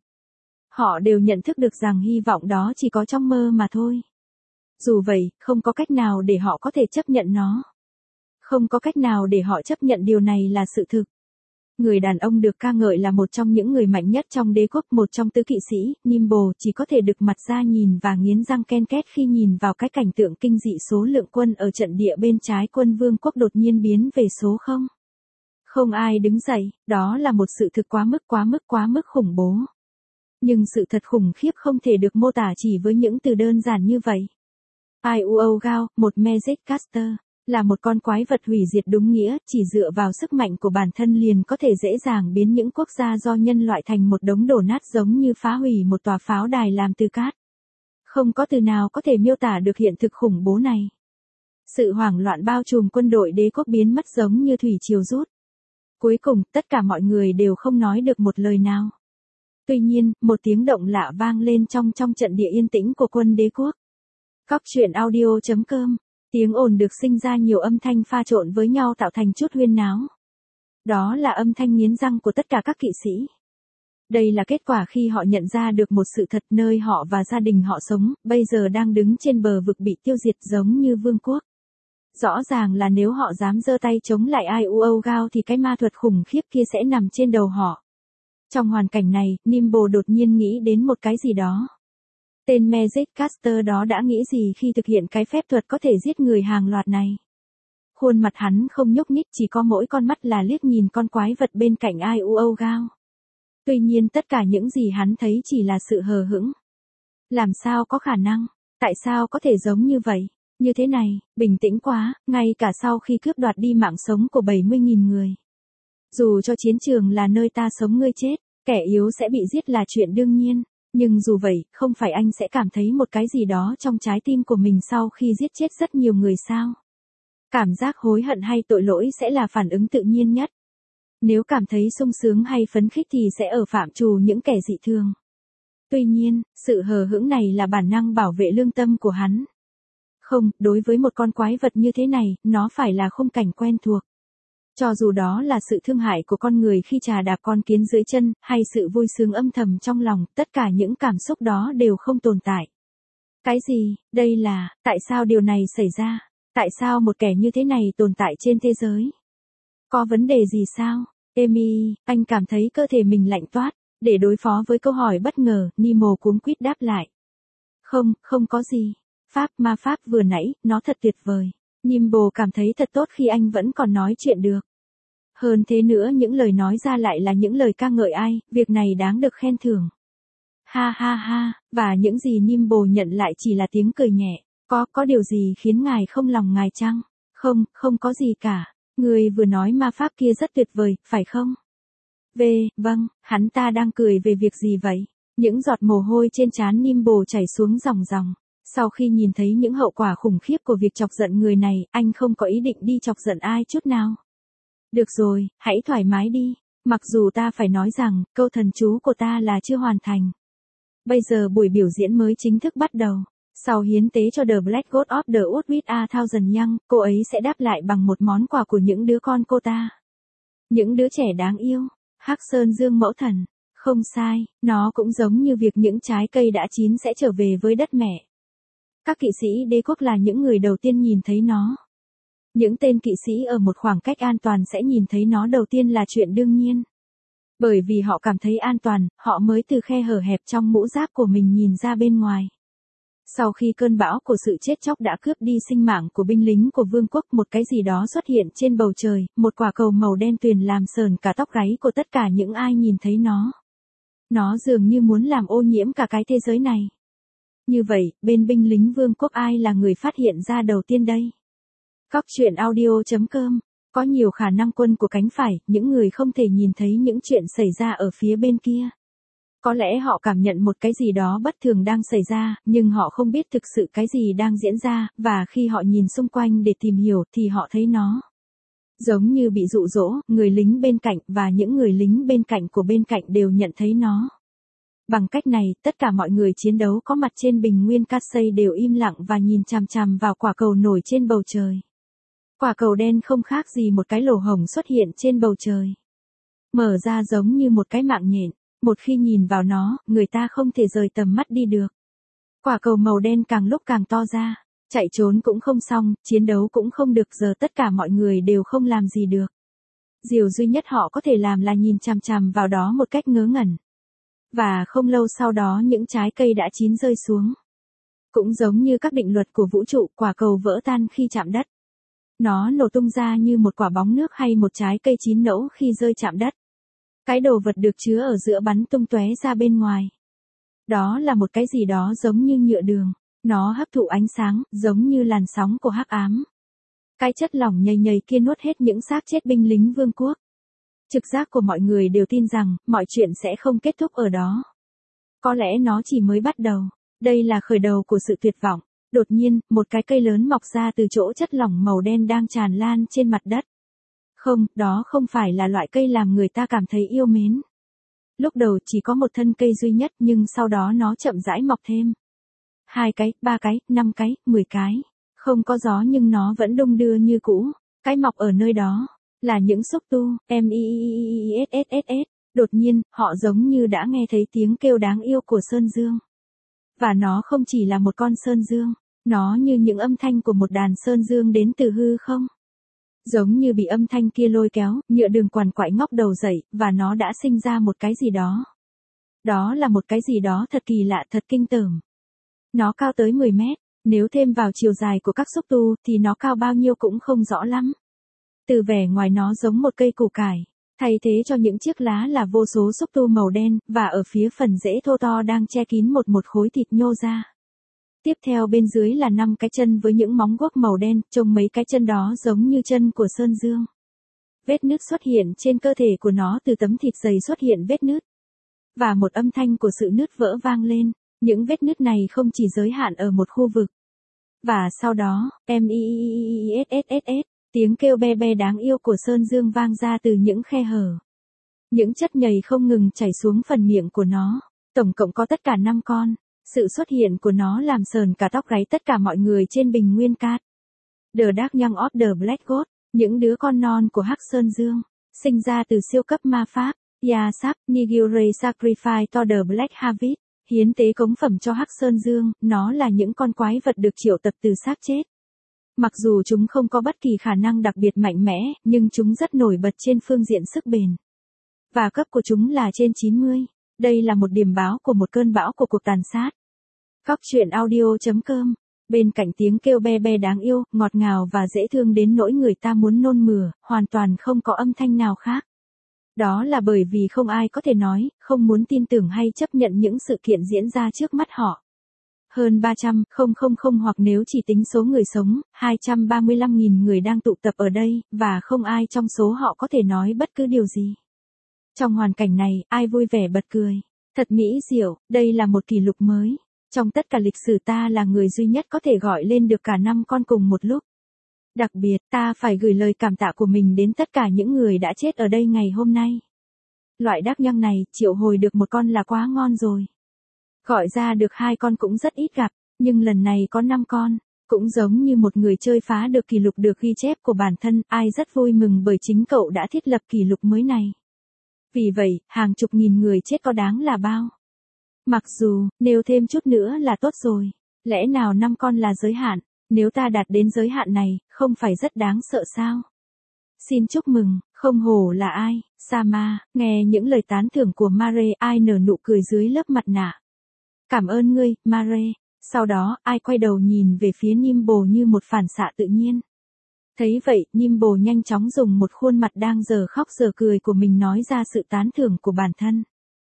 Họ đều nhận thức được rằng hy vọng đó chỉ có trong mơ mà thôi. Dù vậy, không có cách nào để họ có thể chấp nhận nó. Không có cách nào để họ chấp nhận điều này là sự thực. Người đàn ông được ca ngợi là một trong những người mạnh nhất trong đế quốc, một trong tứ kỵ sĩ, Nimbo, chỉ có thể được mặt ra nhìn và nghiến răng ken két khi nhìn vào cái cảnh tượng kinh dị số lượng quân ở trận địa bên trái quân vương quốc đột nhiên biến về số 0. Không ai đứng dậy, đó là một sự thực quá mức khủng bố. Nhưng sự thật khủng khiếp không thể được mô tả chỉ với những từ đơn giản như vậy. Iuo Gao, một Magic Caster, là một con quái vật hủy diệt đúng nghĩa, chỉ dựa vào sức mạnh của bản thân liền có thể dễ dàng biến những quốc gia do nhân loại thành một đống đổ nát, giống như phá hủy một tòa pháo đài làm từ cát. Không có từ nào có thể miêu tả được hiện thực khủng bố này. Sự hoảng loạn bao trùm quân đội đế quốc biến mất giống như thủy triều rút. Cuối cùng, tất cả mọi người đều không nói được một lời nào. Tuy nhiên, một tiếng động lạ vang lên trong trận địa yên tĩnh của quân đế quốc. Cóc truyện audio.com. Tiếng ồn được sinh ra nhiều âm thanh pha trộn với nhau tạo thành chút huyên náo. Đó là âm thanh nghiến răng của tất cả các kỵ sĩ. Đây là kết quả khi họ nhận ra được một sự thật, nơi họ và gia đình họ sống, bây giờ đang đứng trên bờ vực bị tiêu diệt giống như vương quốc. Rõ ràng là nếu họ dám giơ tay chống lại Iuo Gao thì cái ma thuật khủng khiếp kia sẽ nằm trên đầu họ. Trong hoàn cảnh này, Nimbo đột nhiên nghĩ đến một cái gì đó. Tên Magic Caster đó đã nghĩ gì khi thực hiện cái phép thuật có thể giết người hàng loạt này? Khuôn mặt hắn không nhúc nhích, chỉ có mỗi con mắt là liếc nhìn con quái vật bên cạnh Iuo Gao. Tuy nhiên tất cả những gì hắn thấy chỉ là sự hờ hững. Làm sao có khả năng? Tại sao có thể giống như vậy? Như thế này, bình tĩnh quá, ngay cả sau khi cướp đoạt đi mạng sống của 70.000 người. Dù cho chiến trường là nơi ta sống ngươi chết, kẻ yếu sẽ bị giết là chuyện đương nhiên. Nhưng dù vậy, không phải anh sẽ cảm thấy một cái gì đó trong trái tim của mình sau khi giết chết rất nhiều người sao? Cảm giác hối hận hay tội lỗi sẽ là phản ứng tự nhiên nhất. Nếu cảm thấy sung sướng hay phấn khích thì sẽ ở phạm trù những kẻ dị thường. Tuy nhiên, sự hờ hững này là bản năng bảo vệ lương tâm của hắn. Không, đối với một con quái vật như thế này, nó phải là khung cảnh quen thuộc. Cho dù đó là sự thương hại của con người khi chà đạp con kiến dưới chân, hay sự vui sướng âm thầm trong lòng, tất cả những cảm xúc đó đều không tồn tại. Cái gì, đây là, tại sao điều này xảy ra? Tại sao một kẻ như thế này tồn tại trên thế giới? Có vấn đề gì sao? Amy, anh cảm thấy cơ thể mình lạnh toát. Để đối phó với câu hỏi bất ngờ, Nemo cuống quýt đáp lại. Không có gì. Ma pháp vừa nãy, nó thật tuyệt vời. Nimbo cảm thấy thật tốt khi anh vẫn còn nói chuyện được. Hơn thế nữa những lời nói ra lại là những lời ca ngợi ai, việc này đáng được khen thưởng. Ha ha ha, và những gì Nimble nhận lại chỉ là tiếng cười nhẹ. Có điều gì khiến ngài không lòng ngài chăng? Không, không có gì cả. Người vừa nói ma pháp kia rất tuyệt vời, phải không? Vâng, hắn ta đang cười về việc gì vậy? Những giọt mồ hôi trên trán Nimble chảy xuống ròng ròng. Sau khi nhìn thấy những hậu quả khủng khiếp của việc chọc giận người này, anh không có ý định đi chọc giận ai chút nào. Được rồi, hãy thoải mái đi. Mặc dù ta phải nói rằng, câu thần chú của ta là chưa hoàn thành. Bây giờ buổi biểu diễn mới chính thức bắt đầu. Sau hiến tế cho The Black God of the Wood with a Thousand Young, cô ấy sẽ đáp lại bằng một món quà của những đứa con cô ta. Những đứa trẻ đáng yêu. Hắc Sơn Dương mẫu thần. Không sai, nó cũng giống như việc những trái cây đã chín sẽ trở về với đất mẹ. Các kỵ sĩ đế quốc là những người đầu tiên nhìn thấy nó. Những tên kỵ sĩ ở một khoảng cách an toàn sẽ nhìn thấy nó đầu tiên là chuyện đương nhiên. Bởi vì họ cảm thấy an toàn, họ mới từ khe hở hẹp trong mũ giáp của mình nhìn ra bên ngoài. Sau khi cơn bão của sự chết chóc đã cướp đi sinh mạng của binh lính của vương quốc, một cái gì đó xuất hiện trên bầu trời, một quả cầu màu đen tuyền làm sờn cả tóc gáy của tất cả những ai nhìn thấy nó. Nó dường như muốn làm ô nhiễm cả cái thế giới này. Như vậy, bên binh lính vương quốc ai là người phát hiện ra đầu tiên đây? Cóc truyện audio.com. Có nhiều khả năng quân của cánh phải, những người không thể nhìn thấy những chuyện xảy ra ở phía bên kia. Có lẽ họ cảm nhận một cái gì đó bất thường đang xảy ra, nhưng họ không biết thực sự cái gì đang diễn ra, và khi họ nhìn xung quanh để tìm hiểu thì họ thấy nó. Giống như bị dụ dỗ, người lính bên cạnh và những người lính bên cạnh của bên cạnh đều nhận thấy nó. Bằng cách này, tất cả mọi người chiến đấu có mặt trên bình nguyên Casey đều im lặng và nhìn chằm chằm vào quả cầu nổi trên bầu trời. Quả cầu đen không khác gì một cái lỗ hổng xuất hiện trên bầu trời. Mở ra giống như một cái mạng nhện. Một khi nhìn vào nó, người ta không thể rời tầm mắt đi được. Quả cầu màu đen càng lúc càng to ra. Chạy trốn cũng không xong, chiến đấu cũng không được, giờ tất cả mọi người đều không làm gì được. Điều duy nhất họ có thể làm là nhìn chằm chằm vào đó một cách ngớ ngẩn. Và không lâu sau đó những trái cây đã chín rơi xuống. Cũng giống như các định luật của vũ trụ, quả cầu vỡ tan khi chạm đất. Nó nổ tung ra như một quả bóng nước hay một trái cây chín nẫu khi rơi chạm đất. Cái đồ vật được chứa ở giữa bắn tung tóe ra bên ngoài. Đó là một cái gì đó giống như nhựa đường. Nó hấp thụ ánh sáng, giống như làn sóng của hắc ám. Cái chất lỏng nhầy nhầy kia nuốt hết những xác chết binh lính vương quốc. Trực giác của mọi người đều tin rằng, mọi chuyện sẽ không kết thúc ở đó. Có lẽ nó chỉ mới bắt đầu. Đây là khởi đầu của sự tuyệt vọng. Đột nhiên, một cái cây lớn mọc ra từ chỗ chất lỏng màu đen đang tràn lan trên mặt đất. Không, đó không phải là loại cây làm người ta cảm thấy yêu mến. Lúc đầu chỉ có một thân cây duy nhất, nhưng sau đó nó chậm rãi mọc thêm. 2 cái, 3 cái, 5 cái, 10 cái. Không có gió nhưng nó vẫn đung đưa như cũ. Cái mọc ở nơi đó là những xúc tu, MISSS. Đột nhiên, họ giống như đã nghe thấy tiếng kêu đáng yêu của Sơn Dương. Và nó không chỉ là một con Sơn Dương, nó như những âm thanh của một đàn Sơn Dương đến từ hư không. Giống như bị âm thanh kia lôi kéo, nhựa đường quằn quại ngóc đầu dậy, và nó đã sinh ra một cái gì đó. Đó là một cái gì đó thật kỳ lạ, thật kinh tởm. Nó cao tới 10 mét, nếu thêm vào chiều dài của các xúc tu thì nó cao bao nhiêu cũng không rõ lắm. Từ vẻ ngoài nó giống một cây củ cải, thay thế cho những chiếc lá là vô số xúc tu màu đen, và ở phía phần rễ thô to đang che kín một khối thịt nhô ra. Tiếp theo bên dưới là 5 cái chân với những móng guốc màu đen, trông mấy cái chân đó giống như chân của Sơn Dương. Vết nứt xuất hiện trên cơ thể của nó, từ tấm thịt dày xuất hiện vết nứt. Và một âm thanh của sự nứt vỡ vang lên, những vết nứt này không chỉ giới hạn ở một khu vực. Và sau đó, MISSS, tiếng kêu be be đáng yêu của Sơn Dương vang ra từ những khe hở. Những chất nhầy không ngừng chảy xuống phần miệng của nó, tổng cộng có tất cả 5 con. Sự xuất hiện của nó làm sờn cả tóc gáy tất cả mọi người trên bình nguyên cát. The Dark Young of the Black God, những đứa con non của Hắc Sơn Dương, sinh ra từ siêu cấp ma pháp, Yasap, Nigure Sacrifice to the Black Harvest, hiến tế cống phẩm cho Hắc Sơn Dương, nó là những con quái vật được triệu tập từ xác chết. Mặc dù chúng không có bất kỳ khả năng đặc biệt mạnh mẽ, nhưng chúng rất nổi bật trên phương diện sức bền. Và cấp của chúng là trên 90. Đây là một điểm báo của một cơn bão của cuộc tàn sát. Cóc truyện audio.com Bên cạnh tiếng kêu be be đáng yêu, ngọt ngào và dễ thương đến nỗi người ta muốn nôn mửa, hoàn toàn không có âm thanh nào khác. Đó là bởi vì không ai có thể nói, không muốn tin tưởng hay chấp nhận những sự kiện diễn ra trước mắt họ. Hơn 300,000 hoặc nếu chỉ tính số người sống, 235.000 người đang tụ tập ở đây, và không ai trong số họ có thể nói bất cứ điều gì. Trong hoàn cảnh này, ai vui vẻ bật cười. Thật mỹ diệu, đây là một kỷ lục mới. Trong tất cả lịch sử ta là người duy nhất có thể gọi lên được cả 5 con cùng một lúc. Đặc biệt, ta phải gửi lời cảm tạ của mình đến tất cả những người đã chết ở đây ngày hôm nay. Loại đắc nhăng này, triệu hồi được một con là quá ngon rồi. Gọi ra được 2 con cũng rất ít gặp, nhưng lần này có 5 con. Cũng giống như một người chơi phá được kỷ lục được ghi chép của bản thân, ai rất vui mừng bởi chính cậu đã thiết lập kỷ lục mới này. Vì vậy, hàng chục nghìn người chết có đáng là bao? Mặc dù, nêu thêm chút nữa là tốt rồi. Lẽ nào 5 con là giới hạn? Nếu ta đạt đến giới hạn này, không phải rất đáng sợ sao? Xin chúc mừng, không hổ là ai, Sama, nghe những lời tán thưởng của Mare, ai nở nụ cười dưới lớp mặt nạ. Cảm ơn ngươi, Mare. Sau đó, ai quay đầu nhìn về phía Nimble như một phản xạ tự nhiên. Thấy vậy, Nimble nhanh chóng dùng một khuôn mặt đang giờ khóc giờ cười của mình nói ra sự tán thưởng của bản thân.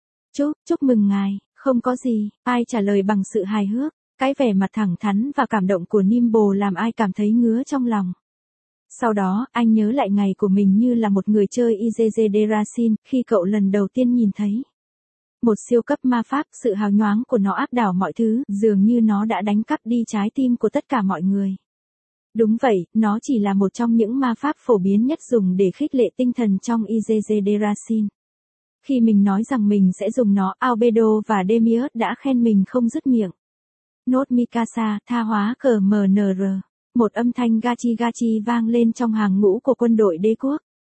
Chúc mừng ngài, không có gì, ai trả lời bằng sự hài hước. Cái vẻ mặt thẳng thắn và cảm động của Nimble làm ai cảm thấy ngứa trong lòng. Sau đó, anh nhớ lại ngày của mình như là một người chơi IGG Derasin, khi cậu lần đầu tiên nhìn thấy. Một siêu cấp ma pháp, sự hào nhoáng của nó áp đảo mọi thứ, dường như nó đã đánh cắp đi trái tim của tất cả mọi người. Đúng vậy, nó chỉ là một trong những ma pháp phổ biến nhất dùng để khích lệ tinh thần trong IGG Derasin. Khi mình nói rằng mình sẽ dùng nó, Albedo và Demiurge đã khen mình không dứt miệng. Nốt Mikasa, tha hóa cờ MNR. Một âm thanh gachi gachi vang lên trong hàng ngũ của quân đội đế quốc.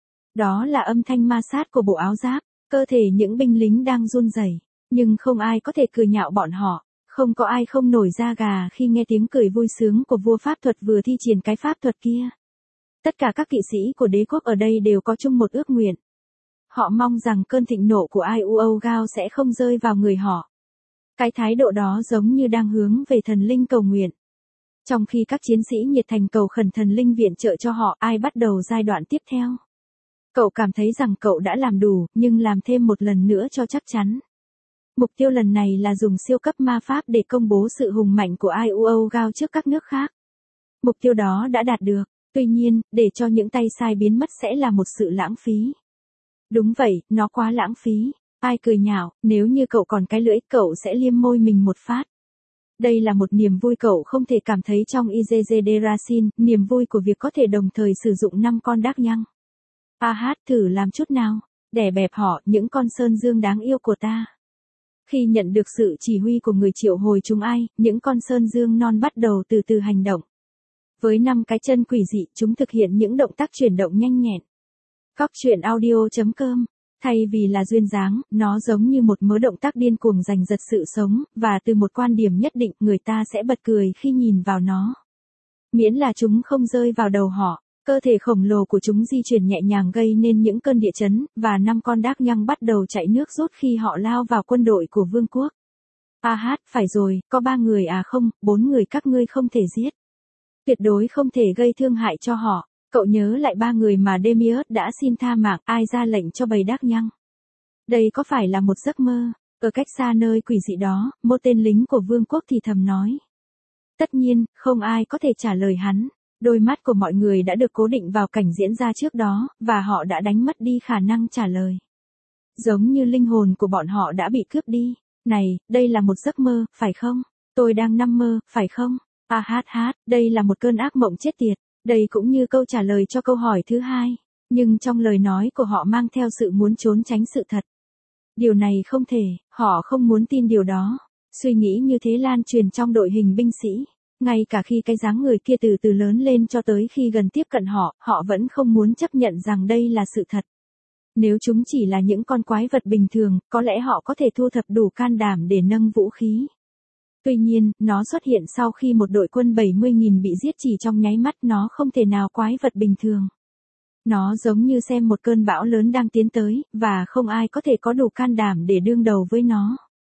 Đó là âm thanh ma sát của bộ áo giáp, cơ thể những binh lính đang run rẩy, nhưng không ai có thể cười nhạo bọn họ, không có ai không nổi da gà khi nghe tiếng cười vui sướng của vua pháp thuật vừa thi triển cái pháp thuật kia. Tất cả các kỵ sĩ của đế quốc ở đây đều có chung một ước nguyện. Họ mong rằng cơn thịnh nộ của Iuo Gao sẽ không rơi vào người họ. Cái thái độ đó giống như đang hướng về thần linh cầu nguyện. Trong khi các chiến sĩ nhiệt thành cầu khẩn thần linh viện trợ cho họ, ai bắt đầu giai đoạn tiếp theo. Cậu cảm thấy rằng cậu đã làm đủ, nhưng làm thêm một lần nữa cho chắc chắn. Mục tiêu lần này là dùng siêu cấp ma pháp để công bố sự hùng mạnh của Iuo Gao trước các nước khác. Mục tiêu đó đã đạt được, tuy nhiên, để cho những tay sai biến mất sẽ là một sự lãng phí. Đúng vậy, nó quá lãng phí. Ai cười nhạo, nếu như cậu còn cái lưỡi, cậu sẽ liếm môi mình một phát. Đây là một niềm vui cậu không thể cảm thấy trong IGG Derasin, niềm vui của việc có thể đồng thời sử dụng 5 con đác nhăng. Thử làm chút nào, đè bẹp họ, những con sơn dương đáng yêu của ta. Khi nhận được sự chỉ huy của người triệu hồi chúng ai, những con sơn dương non bắt đầu từ từ hành động. Với 5 cái chân quỷ dị, chúng thực hiện những động tác chuyển động nhanh nhẹn. Cóc truyện audio.com. Thay vì là duyên dáng, nó giống như một mớ động tác điên cuồng giành giật sự sống, và từ một quan điểm nhất định, người ta sẽ bật cười khi nhìn vào nó. Miễn là chúng không rơi vào đầu họ, cơ thể khổng lồ của chúng di chuyển nhẹ nhàng gây nên những cơn địa chấn, và 5 con đác nhăng bắt đầu chạy nước rút khi họ lao vào quân đội của vương quốc. Phải rồi, có 3 người không, 4 người các ngươi không thể giết. Tuyệt đối không thể gây thương hại cho họ. Cậu nhớ lại 3 người mà Demiurge đã xin tha mạng, ai ra lệnh cho bầy đác nhăng. Đây có phải là một giấc mơ? Ở cách xa nơi quỷ dị đó, một tên lính của vương quốc thì thầm nói. Tất nhiên, không ai có thể trả lời hắn. Đôi mắt của mọi người đã được cố định vào cảnh diễn ra trước đó, và họ đã đánh mất đi khả năng trả lời. Giống như linh hồn của bọn họ đã bị cướp đi. Này, đây là một giấc mơ, phải không? Tôi đang nằm mơ, phải không? Đây là một cơn ác mộng chết tiệt. Đây cũng như câu trả lời cho câu hỏi thứ hai. Nhưng trong lời nói của họ mang theo sự muốn trốn tránh sự thật. Điều này không thể, họ không muốn tin điều đó. Suy nghĩ như thế lan truyền trong đội hình binh sĩ. Ngay cả khi cái dáng người kia từ từ lớn lên cho tới khi gần tiếp cận họ, họ vẫn không muốn chấp nhận rằng đây là sự thật. Nếu chúng chỉ là những con quái vật bình thường, có lẽ họ có thể thu thập đủ can đảm để nâng vũ khí. Tuy nhiên, nó xuất hiện sau khi một đội quân 70.000 bị giết chỉ trong nháy mắt, nó không thể nào quái vật bình thường. Nó giống như xem một cơn bão lớn đang tiến tới, và không ai có thể có đủ can đảm để đương đầu với nó.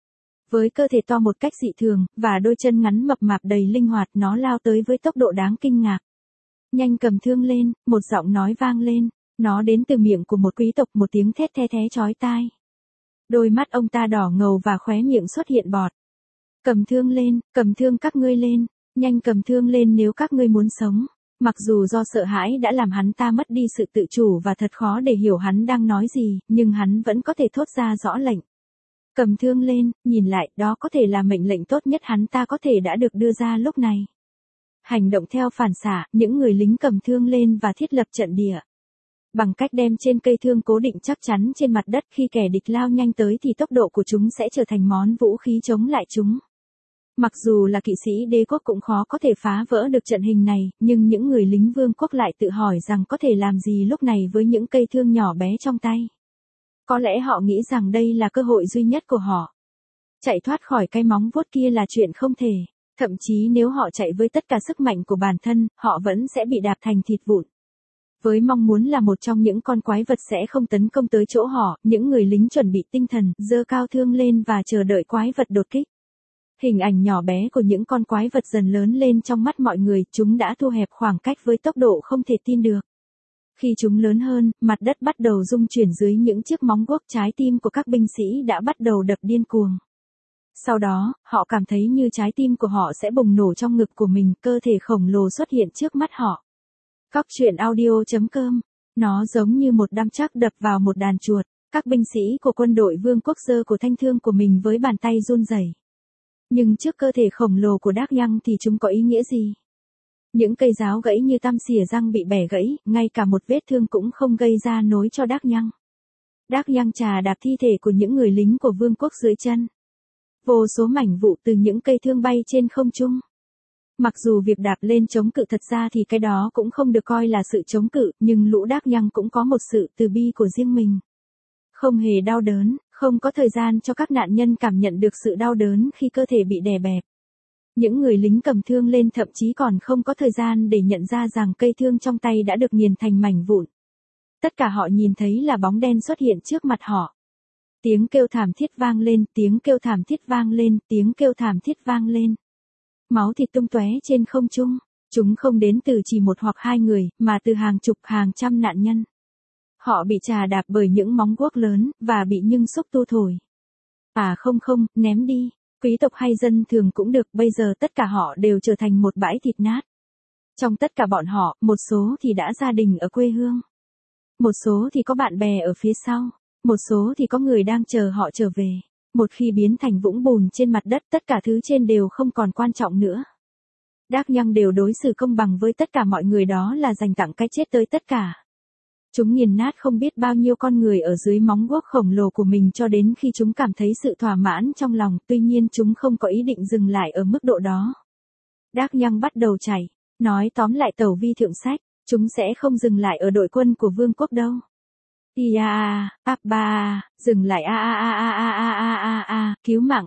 Với cơ thể to một cách dị thường, và đôi chân ngắn mập mạp đầy linh hoạt, nó lao tới với tốc độ đáng kinh ngạc. Nhanh cầm thương lên, một giọng nói vang lên. Nó đến từ miệng của một quý tộc, một tiếng thét the thé chói tai. Đôi mắt ông ta đỏ ngầu và khóe miệng xuất hiện bọt. Cầm thương lên, cầm thương các ngươi lên, nhanh cầm thương lên nếu các ngươi muốn sống. Mặc dù do sợ hãi đã làm hắn ta mất đi sự tự chủ và thật khó để hiểu hắn đang nói gì, nhưng hắn vẫn có thể thốt ra rõ lệnh. Cầm thương lên, nhìn lại, đó có thể là mệnh lệnh tốt nhất hắn ta có thể đã được đưa ra lúc này. Hành động theo phản xạ, những người lính cầm thương lên và thiết lập trận địa. Bằng cách đem trên cây thương cố định chắc chắn trên mặt đất, khi kẻ địch lao nhanh tới thì tốc độ của chúng sẽ trở thành món vũ khí chống lại chúng. Mặc dù là kỵ sĩ đế quốc cũng khó có thể phá vỡ được trận hình này, nhưng những người lính vương quốc lại tự hỏi rằng có thể làm gì lúc này với những cây thương nhỏ bé trong tay. Có lẽ họ nghĩ rằng đây là cơ hội duy nhất của họ. Chạy thoát khỏi cái móng vuốt kia là chuyện không thể, thậm chí nếu họ chạy với tất cả sức mạnh của bản thân, họ vẫn sẽ bị đạp thành thịt vụn. Với mong muốn là một trong những con quái vật sẽ không tấn công tới chỗ họ, những người lính chuẩn bị tinh thần, giơ cao thương lên và chờ đợi quái vật đột kích. Hình ảnh nhỏ bé của những con quái vật dần lớn lên trong mắt mọi người, chúng đã thu hẹp khoảng cách với tốc độ không thể tin được. Khi chúng lớn hơn, mặt đất bắt đầu rung chuyển dưới những chiếc móng guốc, trái tim của các binh sĩ đã bắt đầu đập điên cuồng. Sau đó, họ cảm thấy như trái tim của họ sẽ bùng nổ trong ngực của mình, cơ thể khổng lồ xuất hiện trước mắt họ. Cóc truyện audio.com. Nó giống như một đam chắc đập vào một đàn chuột. Các binh sĩ của quân đội vương quốc giơ cổ thanh thương của mình với bàn tay run rẩy. Nhưng trước cơ thể khổng lồ của Đác Nhăng thì chúng có ý nghĩa gì? Những cây giáo gãy như tăm xỉa răng bị bẻ gãy, ngay cả một vết thương cũng không gây ra nối cho Đác Nhăng. Đác Nhăng chà đạp thi thể của những người lính của vương quốc dưới chân. Vô số mảnh vụn từ những cây thương bay trên không trung. Mặc dù việc đạp lên chống cự thật ra thì cái đó cũng không được coi là sự chống cự, nhưng lũ Đác Nhăng cũng có một sự từ bi của riêng mình. Không hề đau đớn, không có thời gian cho các nạn nhân cảm nhận được sự đau đớn khi cơ thể bị đè bẹp. Những người lính cầm thương lên thậm chí còn không có thời gian để nhận ra rằng cây thương trong tay đã được nghiền thành mảnh vụn. Tất cả họ nhìn thấy là bóng đen xuất hiện trước mặt họ. Tiếng kêu thảm thiết vang lên, tiếng kêu thảm thiết vang lên, tiếng kêu thảm thiết vang lên. Máu thịt tung tóe trên không trung. Chúng không đến từ chỉ một hoặc hai người, mà từ hàng chục hàng trăm nạn nhân. Họ bị chà đạp bởi những móng guốc lớn, và bị nhưng xúc tu thổi. À không, ném đi. Quý tộc hay dân thường cũng được, bây giờ tất cả họ đều trở thành một bãi thịt nát. Trong tất cả bọn họ, một số thì đã gia đình ở quê hương. Một số thì có bạn bè ở phía sau. Một số thì có người đang chờ họ trở về. Một khi biến thành vũng bùn trên mặt đất, tất cả thứ trên đều không còn quan trọng nữa. Đác Nhăng đều đối xử công bằng với tất cả mọi người, đó là dành tặng cái chết tới tất cả. Chúng nghiền nát không biết bao nhiêu con người ở dưới móng guốc khổng lồ của mình cho đến khi chúng cảm thấy sự thỏa mãn trong lòng, tuy nhiên chúng không có ý định dừng lại ở mức độ đó. Đác Nhăng bắt đầu chạy, nói tóm lại tẩu vi thượng sách, chúng sẽ không dừng lại ở đội quân của vương quốc đâu. Dừng lại cứu mạng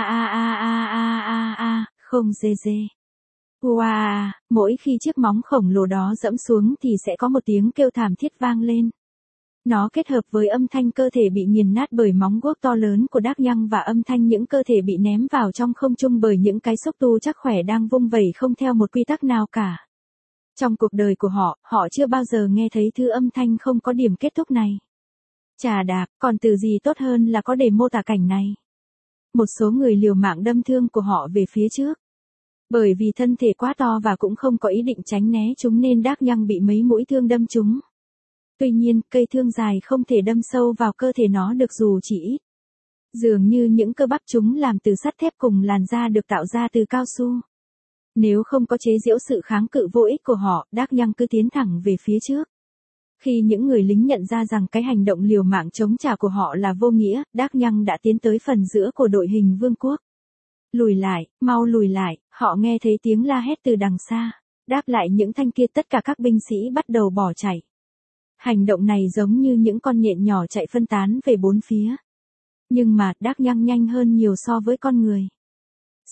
không dê. Mỗi khi chiếc móng khổng lồ đó dẫm xuống thì sẽ có một tiếng kêu thảm thiết vang lên. Nó kết hợp với âm thanh cơ thể bị nghiền nát bởi móng guốc to lớn của Đác Nhăng và âm thanh những cơ thể bị ném vào trong không trung bởi những cái xúc tu chắc khỏe đang vung vẩy không theo một quy tắc nào cả. Trong cuộc đời của họ, họ chưa bao giờ nghe thấy thứ âm thanh không có điểm kết thúc này. Chà đạp, còn từ gì tốt hơn là có để mô tả cảnh này. Một số người liều mạng đâm thương của họ về phía trước. Bởi vì thân thể quá to và cũng không có ý định tránh né chúng nên Đác Nhăng bị mấy mũi thương đâm chúng. Tuy nhiên, cây thương dài không thể đâm sâu vào cơ thể nó được dù chỉ ít. Dường như những cơ bắp chúng làm từ sắt thép cùng làn da được tạo ra từ cao su. Nếu không có chế giễu sự kháng cự vô ích của họ, Đác Nhăng cứ tiến thẳng về phía trước. Khi những người lính nhận ra rằng cái hành động liều mạng chống trả của họ là vô nghĩa, Đác Nhăng đã tiến tới phần giữa của đội hình vương quốc. Lùi lại, mau lùi lại, họ nghe thấy tiếng la hét từ đằng xa. Đáp lại những thanh kia, tất cả các binh sĩ bắt đầu bỏ chạy. Hành động này giống như những con nhện nhỏ chạy phân tán về bốn phía. Nhưng mà, Đác Nhăng nhanh hơn nhiều so với con người.